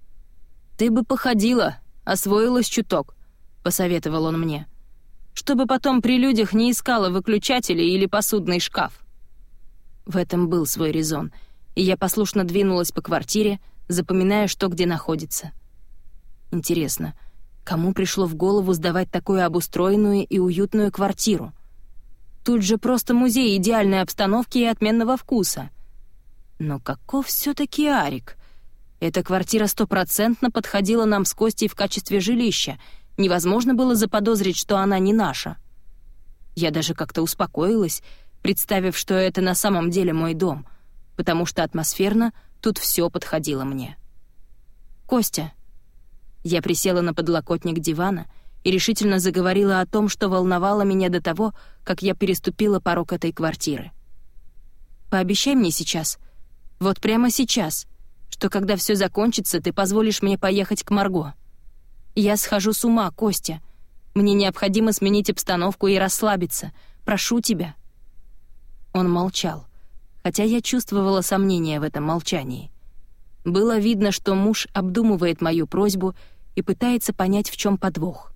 «Ты бы походила, освоилась чуток», — посоветовал он мне, «чтобы потом при людях не искала выключатели или посудный шкаф». В этом был свой резон, и я послушно двинулась по квартире, запоминая, что где находится. Интересно, кому пришло в голову сдавать такую обустроенную и уютную квартиру? Тут же просто музей идеальной обстановки и отменного вкуса. Но каков все-таки Арик? Эта квартира стопроцентно подходила нам с Костей в качестве жилища. Невозможно было заподозрить, что она не наша. Я даже как-то успокоилась, представив, что это на самом деле мой дом, потому что атмосферно тут все подходило мне. «Костя». Я присела на подлокотник дивана и решительно заговорила о том, что волновало меня до того, как я переступила порог этой квартиры. «Пообещай мне сейчас, вот прямо сейчас, что когда все закончится, ты позволишь мне поехать к Марго. Я схожу с ума, Костя. Мне необходимо сменить обстановку и расслабиться. Прошу тебя». Он молчал, хотя я чувствовала сомнения в этом молчании. Было видно, что муж обдумывает мою просьбу и пытается понять, в чем подвох.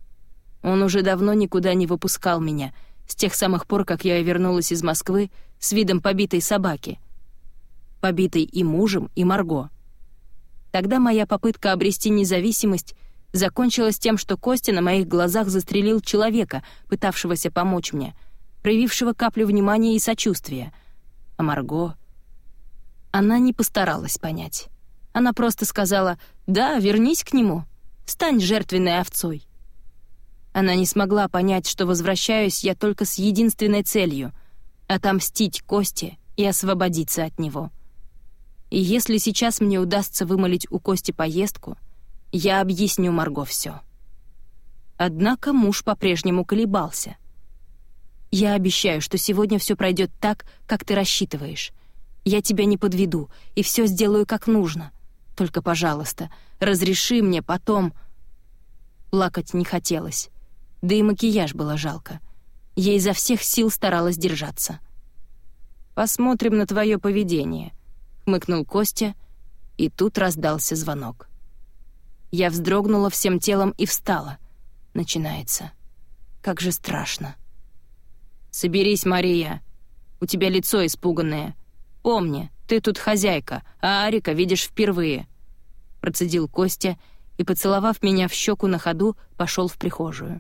Он уже давно никуда не выпускал меня, с тех самых пор, как я вернулась из Москвы с видом побитой собаки. Побитой и мужем, и Марго. Тогда моя попытка обрести независимость закончилась тем, что Костя на моих глазах застрелил человека, пытавшегося помочь мне, проявившего каплю внимания и сочувствия. А Марго... Она не постаралась понять. Она просто сказала: «Да, вернись к нему, стань жертвенной овцой». Она не смогла понять, что возвращаюсь я только с единственной целью — отомстить Косте и освободиться от него. И если сейчас мне удастся вымолить у Кости поездку, я объясню Марго все. Однако муж по-прежнему колебался. «Я обещаю, что сегодня все пройдет так, как ты рассчитываешь. Я тебя не подведу и все сделаю как нужно. Только, пожалуйста, разреши мне потом...» Плакать не хотелось, да и макияж было жалко. Я изо всех сил старалась держаться. «Посмотрим на твое поведение», — хмыкнул Костя, и тут раздался звонок. Я вздрогнула всем телом и встала. Начинается. Как же страшно. «Соберись, Мария. У тебя лицо испуганное. Помни, ты тут хозяйка, а Арика видишь впервые», — процедил Костя и, поцеловав меня в щеку на ходу, пошел в прихожую.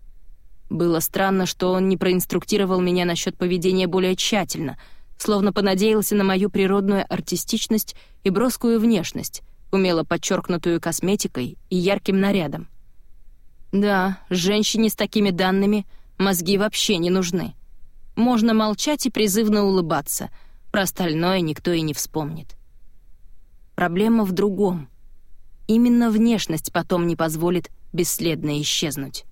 Было странно, что он не проинструктировал меня насчет поведения более тщательно, словно понадеялся на мою природную артистичность и броскую внешность, умело подчеркнутую косметикой и ярким нарядом. Да, женщине с такими данными мозги вообще не нужны. Можно молчать и призывно улыбаться, про остальное никто и не вспомнит. Проблема в другом. Именно внешность потом не позволит бесследно исчезнуть.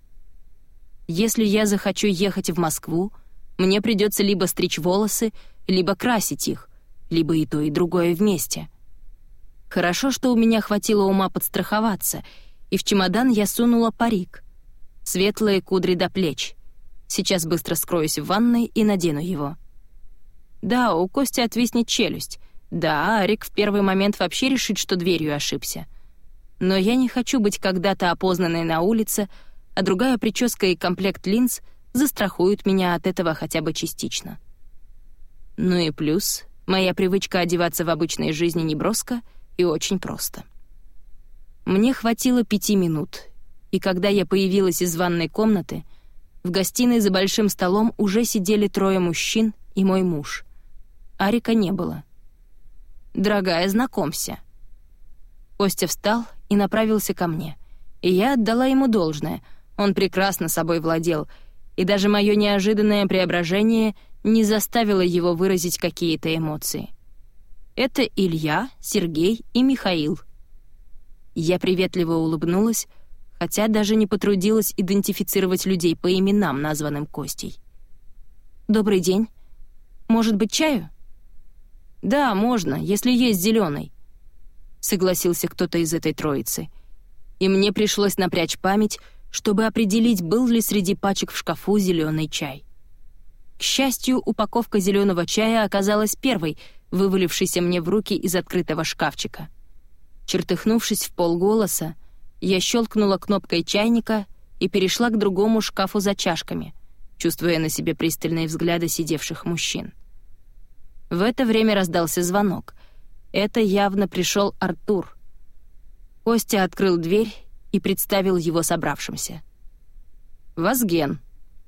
Если я захочу ехать в Москву, мне придется либо стричь волосы, либо красить их, либо и то, и другое вместе. Хорошо, что у меня хватило ума подстраховаться, и в чемодан я сунула парик. Светлые кудри до плеч. Сейчас быстро скроюсь в ванной и надену его. Да, у Кости отвиснет челюсть. Да, Арик в первый момент вообще решит, что дверью ошибся. Но я не хочу быть когда-то опознанной на улице, а другая прическа и комплект линз застрахуют меня от этого хотя бы частично. Ну и плюс, моя привычка одеваться в обычной жизни не броско и очень просто. Мне хватило пяти минут, и когда я появилась из ванной комнаты, в гостиной за большим столом уже сидели трое мужчин и мой муж. Арика не было. «Дорогая, знакомься». Костя встал и направился ко мне, и я отдала ему должное. Он прекрасно собой владел, и даже мое неожиданное преображение не заставило его выразить какие-то эмоции. Это Илья, Сергей и Михаил. Я приветливо улыбнулась, хотя даже не потрудилась идентифицировать людей по именам, названным Костей. «Добрый день. Может быть, чаю?» «Да, можно, если есть зеленый», — согласился кто-то из этой троицы. И мне пришлось напрячь память, чтобы определить, был ли среди пачек в шкафу зеленый чай. К счастью, упаковка зеленого чая оказалась первой, вывалившейся мне в руки из открытого шкафчика. Чертыхнувшись в полголоса, я щелкнула кнопкой чайника и перешла к другому шкафу за чашками, чувствуя на себе пристальные взгляды сидевших мужчин. В это время раздался звонок. Это явно пришел Артур. Костя открыл дверь и представил его собравшимся. «Вазген».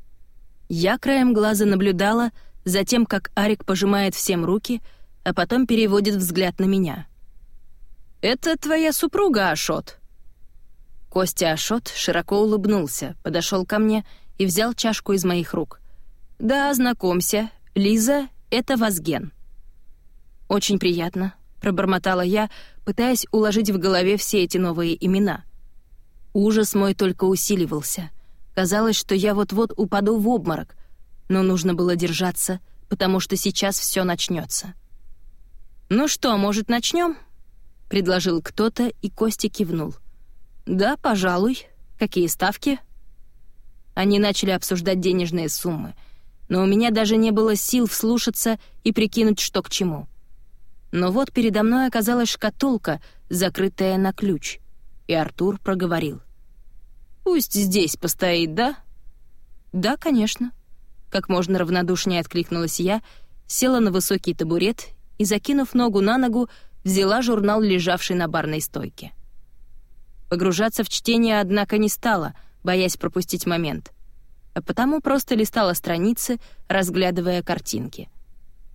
Я краем глаза наблюдала за тем, как Арик пожимает всем руки, а потом переводит взгляд на меня. «Это твоя супруга, Ашот?» Костя Ашот широко улыбнулся, подошел ко мне и взял чашку из моих рук. «Да, знакомься, Лиза — это Вазген». «Очень приятно», — пробормотала я, пытаясь уложить в голове все эти новые имена. Ужас мой только усиливался. Казалось, что я вот-вот упаду в обморок, но нужно было держаться, потому что сейчас все начнется. «Ну что, может, начнем?» — предложил кто-то, и Костя кивнул. «Да, пожалуй. Какие ставки?» Они начали обсуждать денежные суммы, но у меня даже не было сил вслушаться и прикинуть, что к чему. Но вот передо мной оказалась шкатулка, закрытая на ключ, и Артур проговорил. «Пусть здесь постоит, да?» «Да, конечно». Как можно равнодушнее откликнулась я, села на высокий табурет и, закинув ногу на ногу, взяла журнал, лежавший на барной стойке. Погружаться в чтение, однако, не стала, боясь пропустить момент, а потому просто листала страницы, разглядывая картинки.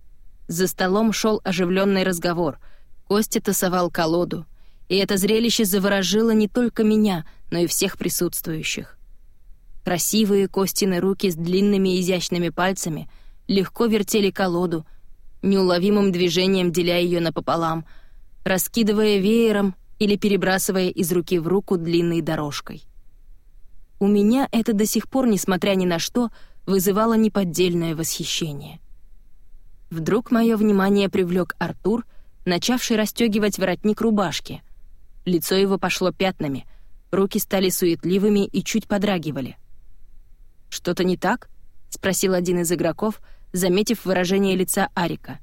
За столом шел оживленный разговор. Костя тасовал колоду, и это зрелище заворожило не только меня, но и всех присутствующих. Красивые Костины руки с длинными изящными пальцами легко вертели колоду, неуловимым движением деля ее напополам, раскидывая веером или перебрасывая из руки в руку длинной дорожкой. У меня это до сих пор, несмотря ни на что, вызывало неподдельное восхищение. Вдруг мое внимание привлек Артур, начавший расстегивать воротник рубашки. Лицо его пошло пятнами, руки стали суетливыми и чуть подрагивали. «Что-то не так?» — спросил один из игроков, заметив выражение лица Арика.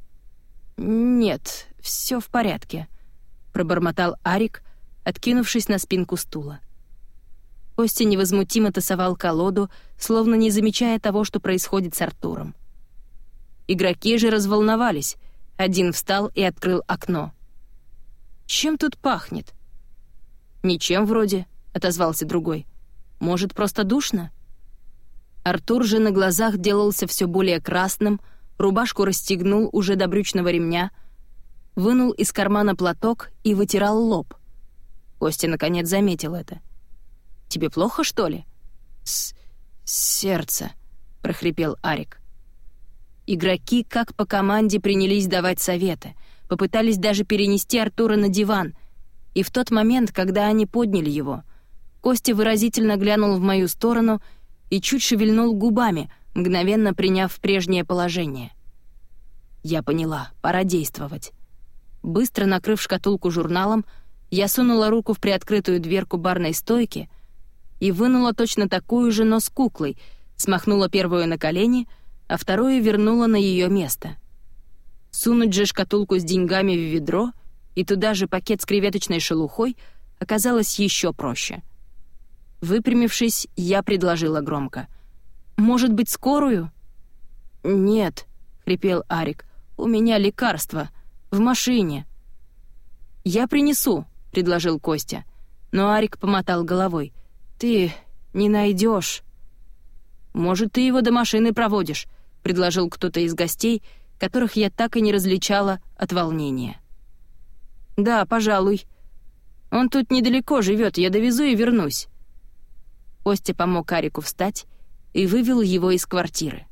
«Нет, все в порядке», — пробормотал Арик, откинувшись на спинку стула. Костя невозмутимо тасовал колоду, словно не замечая того, что происходит с Артуром. Игроки же разволновались. Один встал и открыл окно. «Чем тут пахнет?» «Ничем вроде», — отозвался другой. «Может, просто душно?» Артур же на глазах делался все более красным, рубашку расстегнул уже до брючного ремня, вынул из кармана платок и вытирал лоб. Костя наконец заметил это. «Тебе плохо, что ли?» «С... сердце», — прохрипел Арик. Игроки, как по команде, принялись давать советы, попытались даже перенести Артура на диван, и в тот момент, когда они подняли его, Костя выразительно глянул в мою сторону и чуть шевельнул губами, мгновенно приняв прежнее положение. Я поняла, пора действовать. Быстро накрыв шкатулку журналом, я сунула руку в приоткрытую дверку барной стойки и вынула точно такую же, но с куклой, смахнула первую на колени, а вторую вернула на ее место. Сунуть же шкатулку с деньгами в ведро и туда же пакет с креветочной шелухой оказалось еще проще. Выпрямившись, я предложила громко: «Может быть, скорую?» «Нет», — хрипел Арик, — «у меня лекарство. В машине». «Я принесу», — предложил Костя, но Арик помотал головой. «Ты не найдешь». «Может, ты его до машины проводишь», — предложил кто-то из гостей, которых я так и не различала от волнения. «Да, пожалуй. Он тут недалеко живет, я довезу и вернусь». Костя помог Арику встать и вывел его из квартиры.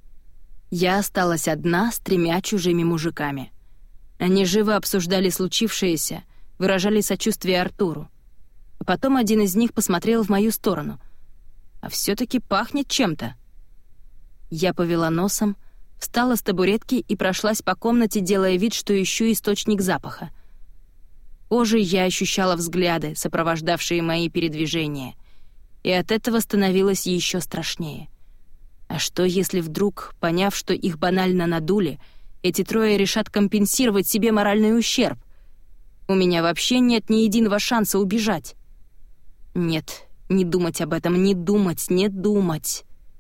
Я осталась одна с тремя чужими мужиками. Они живо обсуждали случившееся, выражали сочувствие Артуру. А потом один из них посмотрел в мою сторону. «А все-таки пахнет чем-то». Я повела носом, встала с табуретки и прошлась по комнате, делая вид, что ищу источник запаха. Кожей я ощущала взгляды, сопровождавшие мои передвижения, и от этого становилось еще страшнее. А что, если вдруг, поняв, что их банально надули, эти трое решат компенсировать себе моральный ущерб? У меня вообще нет ни единого шанса убежать. Нет, не думать об этом, не думать, не думать.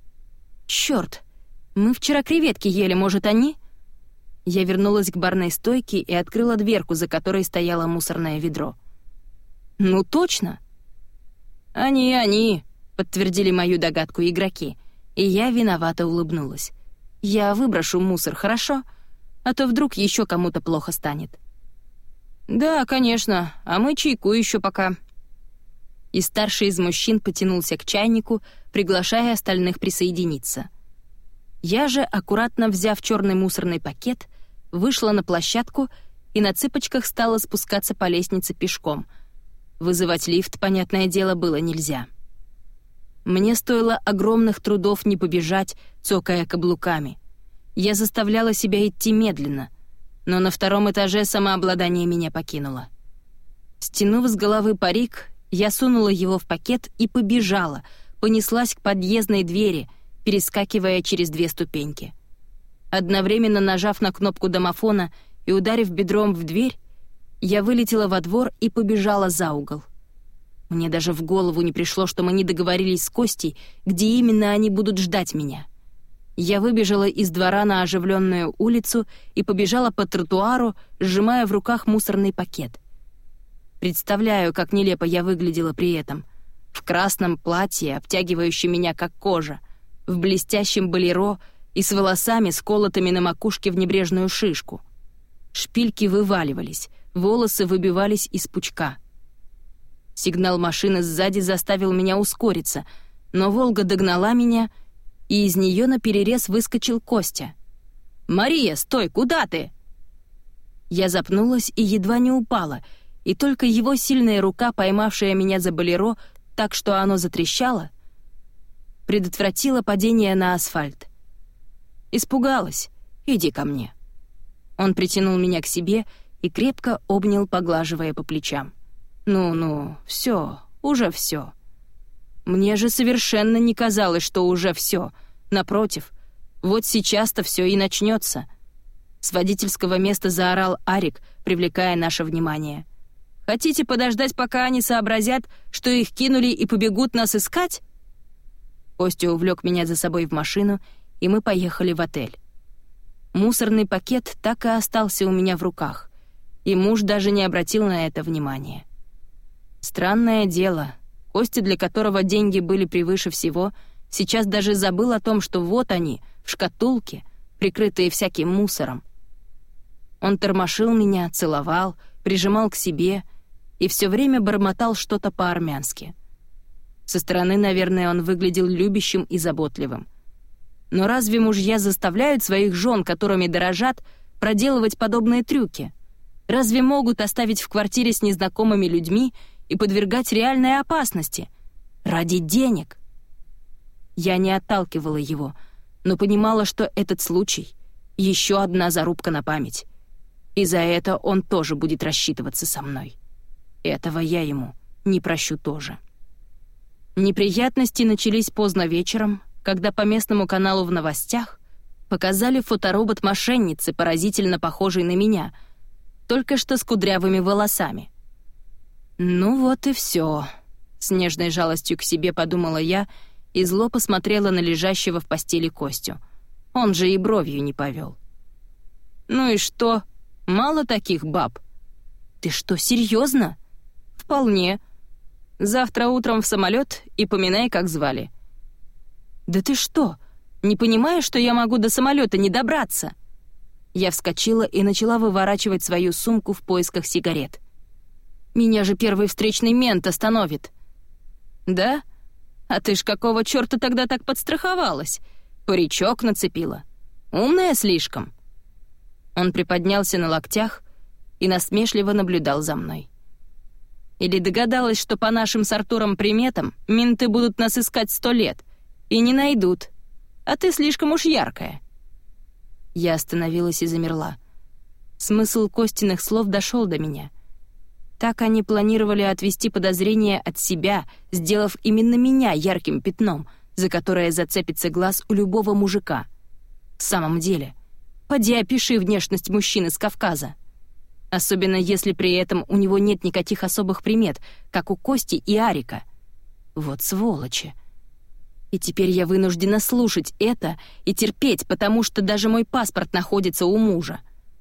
Чёрт, мы вчера креветки ели, может, они? Я вернулась к барной стойке и открыла дверку, за которой стояло мусорное ведро. «Ну точно!» «Они, они!» — подтвердили мою догадку игроки, и я виновато улыбнулась. «Я выброшу мусор, хорошо? А то вдруг еще кому-то плохо станет». «Да, конечно, а мы чайку еще пока». И старший из мужчин потянулся к чайнику, приглашая остальных присоединиться. Я же, аккуратно взяв черный мусорный пакет, вышла на площадку и на цыпочках стала спускаться по лестнице пешком. Вызывать лифт, понятное дело, было нельзя. Мне стоило огромных трудов не побежать, цокая каблуками. Я заставляла себя идти медленно, но на втором этаже самообладание меня покинуло. Стянув с головы парик, я сунула его в пакет и побежала, понеслась к подъездной двери, перескакивая через две ступеньки. Одновременно нажав на кнопку домофона и ударив бедром в дверь, я вылетела во двор и побежала за угол. Мне даже в голову не пришло, что мы не договорились с Костей, где именно они будут ждать меня. Я выбежала из двора на оживленную улицу и побежала по тротуару, сжимая в руках мусорный пакет. Представляю, как нелепо я выглядела при этом. В красном платье, обтягивающем меня как кожа, в блестящем болеро и с волосами, сколотыми на макушке в небрежную шишку. Шпильки вываливались, волосы выбивались из пучка. Сигнал машины сзади заставил меня ускориться, но «Волга» догнала меня, и из нее наперерез выскочил Костя. «Мария, стой, куда ты?» Я запнулась и едва не упала, и только его сильная рука, поймавшая меня за болеро так, что оно затрещало, предотвратила падение на асфальт. Испугалась. «Иди ко мне». Он притянул меня к себе и крепко обнял, поглаживая по плечам. «Ну-ну, все, уже все». Мне же совершенно не казалось, что уже все. Напротив, вот сейчас-то все и начнется. С водительского места заорал Арик, привлекая наше внимание. «Хотите подождать, пока они сообразят, что их кинули и побегут нас искать?» Костя увлек меня за собой в машину, и мы поехали в отель. Мусорный пакет так и остался у меня в руках, и муж даже не обратил на это внимания. Странное дело, Костя, для которого деньги были превыше всего, сейчас даже забыл о том, что вот они, в шкатулке, прикрытые всяким мусором. Он тормошил меня, целовал, прижимал к себе и все время бормотал что-то по-армянски. Со стороны, наверное, он выглядел любящим и заботливым. Но разве мужья заставляют своих жен, которыми дорожат, проделывать подобные трюки? Разве могут оставить в квартире с незнакомыми людьми и подвергать реальной опасности? Ради денег. Я не отталкивала его, но понимала, что этот случай — еще одна зарубка на память. И за это он тоже будет рассчитываться со мной. Этого я ему не прощу тоже. Неприятности начались поздно вечером, когда по местному каналу в новостях показали фоторобот мошенницы, поразительно похожей на меня, только что с кудрявыми волосами. «Ну вот и все», — с нежной жалостью к себе подумала я и зло посмотрела на лежащего в постели Костю. Он же и бровью не повел. «Ну и что? Мало таких баб?» «Ты что, серьезно?» «Вполне. Завтра утром в самолет и поминай, как звали». «Да ты что, не понимаешь, что я могу до самолета не добраться?» Я вскочила и начала выворачивать свою сумку в поисках сигарет. «Меня же первый встречный мент остановит». «Да? А ты ж какого чёрта тогда так подстраховалась? Паричок нацепила. Умная слишком». Он приподнялся на локтях и насмешливо наблюдал за мной. «Или догадалась, что по нашим с Артуром приметам менты будут нас искать сто лет и не найдут, а ты слишком уж яркая». Я остановилась и замерла. Смысл Костиных слов дошел до меня. Так они планировали отвести подозрения от себя, сделав именно меня ярким пятном, за которое зацепится глаз у любого мужика. В самом деле, поди опиши внешность мужчины с Кавказа. Особенно если при этом у него нет никаких особых примет, как у Кости и Арика. Вот сволочи. И теперь я вынуждена слушать это и терпеть, потому что даже мой паспорт находится у мужа.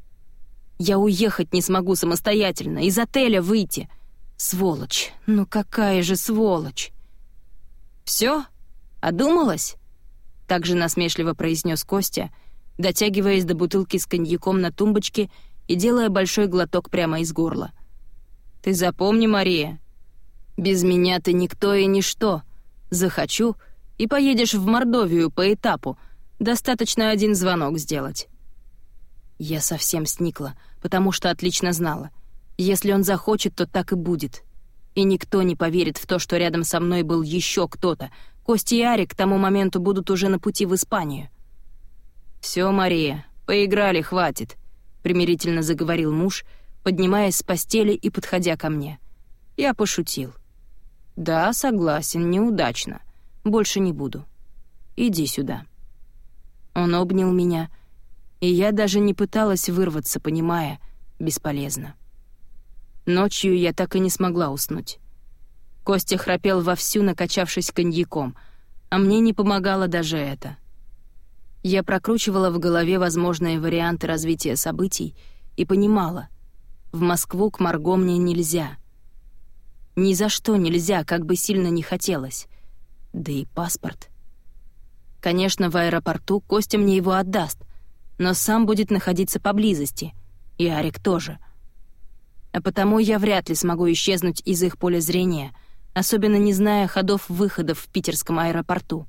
Я уехать не смогу самостоятельно, из отеля выйти. Сволочь, ну какая же сволочь. «Всё? Одумалась?» — также насмешливо произнес Костя, дотягиваясь до бутылки с коньяком на тумбочке и делая большой глоток прямо из горла. «Ты запомни, Мария, без меня ты никто и ничто. Захочу — и поедешь в Мордовию по этапу. Достаточно один звонок сделать». Я совсем сникла, потому что отлично знала. Если он захочет, то так и будет. И никто не поверит в то, что рядом со мной был еще кто-то. Костя и Арик к тому моменту будут уже на пути в Испанию. «Все, Мария, поиграли, хватит», — примирительно заговорил муж, поднимаясь с постели и подходя ко мне. Я пошутил. «Да, согласен, неудачно. Больше не буду. Иди сюда». Он обнял меня, и я даже не пыталась вырваться, понимая, бесполезно. Ночью я так и не смогла уснуть. Костя храпел вовсю, накачавшись коньяком, а мне не помогало даже это. Я прокручивала в голове возможные варианты развития событий и понимала, в Москву к Марго мне нельзя. Ни за что нельзя, как бы сильно ни хотелось. Да и паспорт. Конечно, в аэропорту Костя мне его отдаст, но сам будет находиться поблизости, и Арик тоже. А потому я вряд ли смогу исчезнуть из их поля зрения, особенно не зная ходов-выходов в питерском аэропорту.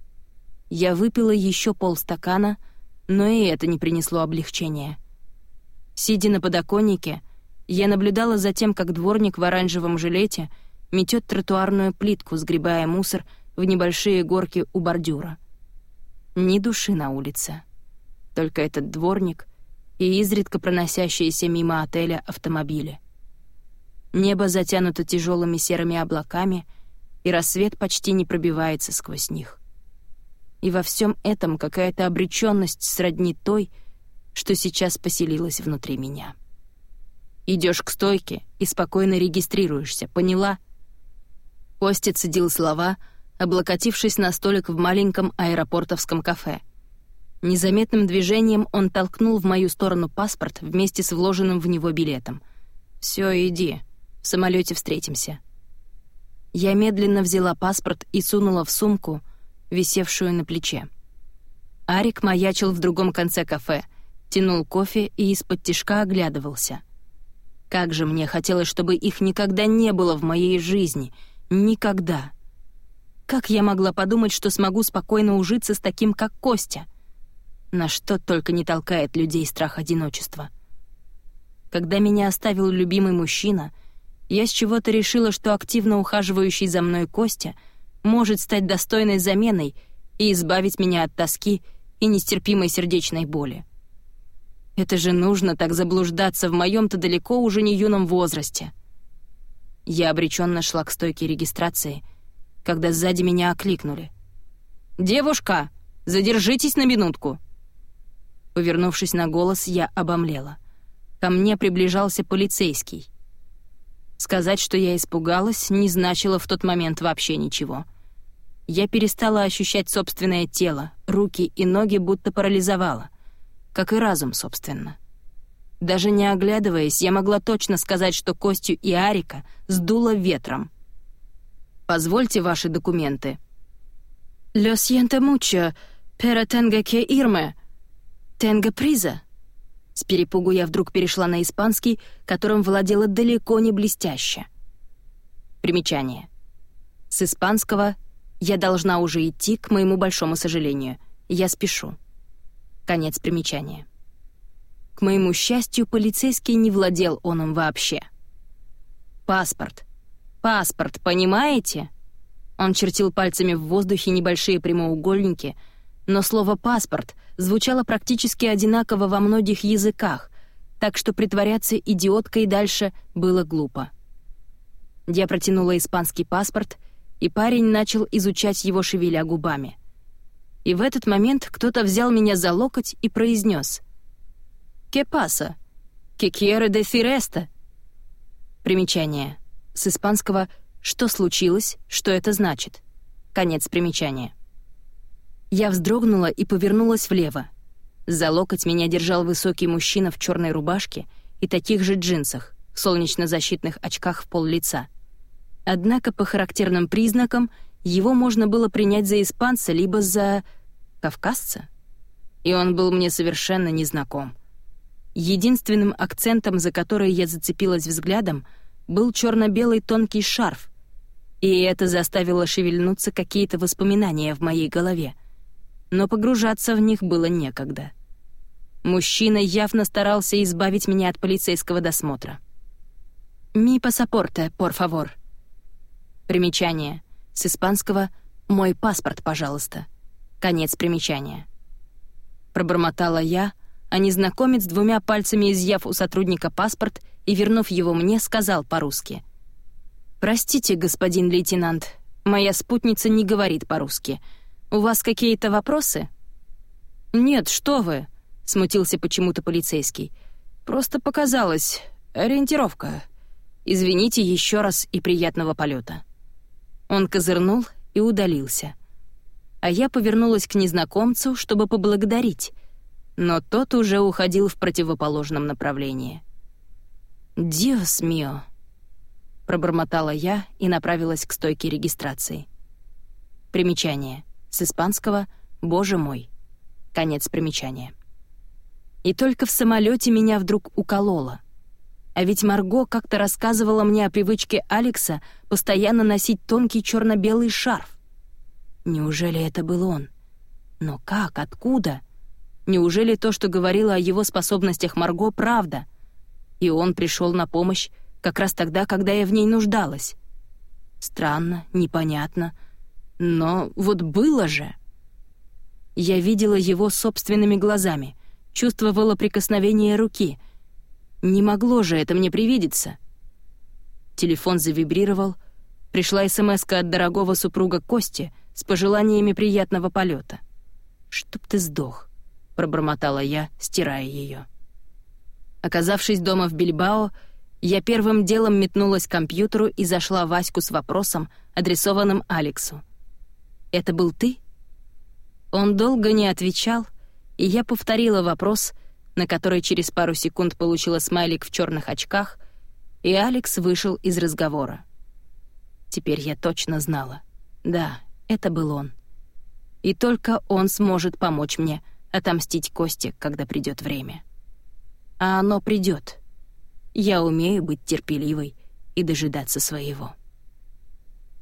Я выпила еще полстакана, но и это не принесло облегчения. Сидя на подоконнике, я наблюдала за тем, как дворник в оранжевом жилете метет тротуарную плитку, сгребая мусор в небольшие горки у бордюра. Ни души на улице. Только этот дворник и изредка проносящиеся мимо отеля автомобили. Небо затянуто тяжелыми серыми облаками, и рассвет почти не пробивается сквозь них. И во всем этом какая-то обречённость сродни той, что сейчас поселилась внутри меня. Идёшь к стойке и спокойно регистрируешься, поняла? Костя цедил слова, облокотившись на столик в маленьком аэропортовском кафе. Незаметным движением он толкнул в мою сторону паспорт вместе с вложенным в него билетом. «Всё, иди, в самолёте встретимся». Я медленно взяла паспорт и сунула в сумку, висевшую на плече. Арик маячил в другом конце кафе, тянул кофе и из-под тишка оглядывался. Как же мне хотелось, чтобы их никогда не было в моей жизни. Никогда. Как я могла подумать, что смогу спокойно ужиться с таким, как Костя? На что только не толкает людей страх одиночества. Когда меня оставил любимый мужчина, я с чего-то решила, что активно ухаживающий за мной Костя может стать достойной заменой и избавить меня от тоски и нестерпимой сердечной боли. Это же нужно так заблуждаться в моем-то далеко уже не юном возрасте. Я обреченно шла к стойке регистрации, когда сзади меня окликнули. «Девушка, задержитесь на минутку!» Повернувшись на голос, я обомлела. Ко мне приближался полицейский. Сказать, что я испугалась, не значило в тот момент вообще ничего. Я перестала ощущать собственное тело, руки и ноги будто парализовала, как и разум, собственно. Даже не оглядываясь, я могла точно сказать, что Костю и Арика сдуло ветром. «Позвольте ваши документы». «Lo siento mucho, pero tengo que irme. Tengo prisa». С перепугу я вдруг перешла на испанский, которым владела далеко не блестяще. Примечание. С испанского «я должна уже идти, к моему большому сожалению. Я спешу». Конец примечания. К моему счастью, полицейский не владел он им вообще. «Паспорт. Паспорт, понимаете?» Он чертил пальцами в воздухе небольшие прямоугольники, но слово «паспорт» звучало практически одинаково во многих языках, так что притворяться идиоткой дальше было глупо. Я протянула испанский паспорт, и парень начал изучать его, шевеля губами. И в этот момент кто-то взял меня за локоть и произнес: «¿Qué pasa? ¿Qué quiere decir esto?» Примечание. С испанского «что случилось? Что это значит?» Конец примечания. Я вздрогнула и повернулась влево. За локоть меня держал высокий мужчина в черной рубашке и таких же джинсах, в солнечно-защитных очках в пол лица. Однако по характерным признакам его можно было принять за испанца либо за кавказца. И он был мне совершенно незнаком. Единственным акцентом, за который я зацепилась взглядом, был черно-белый тонкий шарф, и это заставило шевельнуться какие-то воспоминания в моей голове. Но погружаться в них было некогда. Мужчина явно старался избавить меня от полицейского досмотра. «Ми пасапорте, por favor». Примечание. С испанского «мой паспорт, пожалуйста». Конец примечания. Пробормотала я, а незнакомец, двумя пальцами изъяв у сотрудника паспорт и вернув его мне, сказал по-русски: «Простите, господин лейтенант, моя спутница не говорит по-русски. У вас какие-то вопросы?» «Нет, что вы», — смутился почему-то полицейский. «Просто показалось. Ориентировка. Извините еще раз и приятного полета». Он козырнул и удалился. А я повернулась к незнакомцу, чтобы поблагодарить, но тот уже уходил в противоположном направлении. «Диос мио», — пробормотала я и направилась к стойке регистрации. Примечание. С испанского Боже мой. Конец примечания. И только в самолете меня вдруг укололо. А ведь Марго как-то рассказывала мне о привычке Алекса постоянно носить тонкий черно-белый шарф. Неужели это был он? Но как? Откуда? Неужели то, что говорило о его способностях Марго, правда? И он пришел на помощь как раз тогда, когда я в ней нуждалась. Странно, непонятно. Но вот было же. Я видела его собственными глазами, чувствовала прикосновение руки. Не могло же это мне привидеться. Телефон завибрировал. Пришла смска от дорогого супруга Кости с пожеланиями приятного полета. «Чтоб ты сдох», — пробормотала я, стирая ее. Оказавшись дома в Бильбао, я первым делом метнулась к компьютеру и зашла Ваську с вопросом, адресованным Алексу. «Это был ты?» Он долго не отвечал, и я повторила вопрос, на который через пару секунд получила смайлик в черных очках, и Алекс вышел из разговора. Теперь я точно знала. Да, это был он. И только он сможет помочь мне отомстить Косте, когда придет время. А оно придет. Я умею быть терпеливой и дожидаться своего.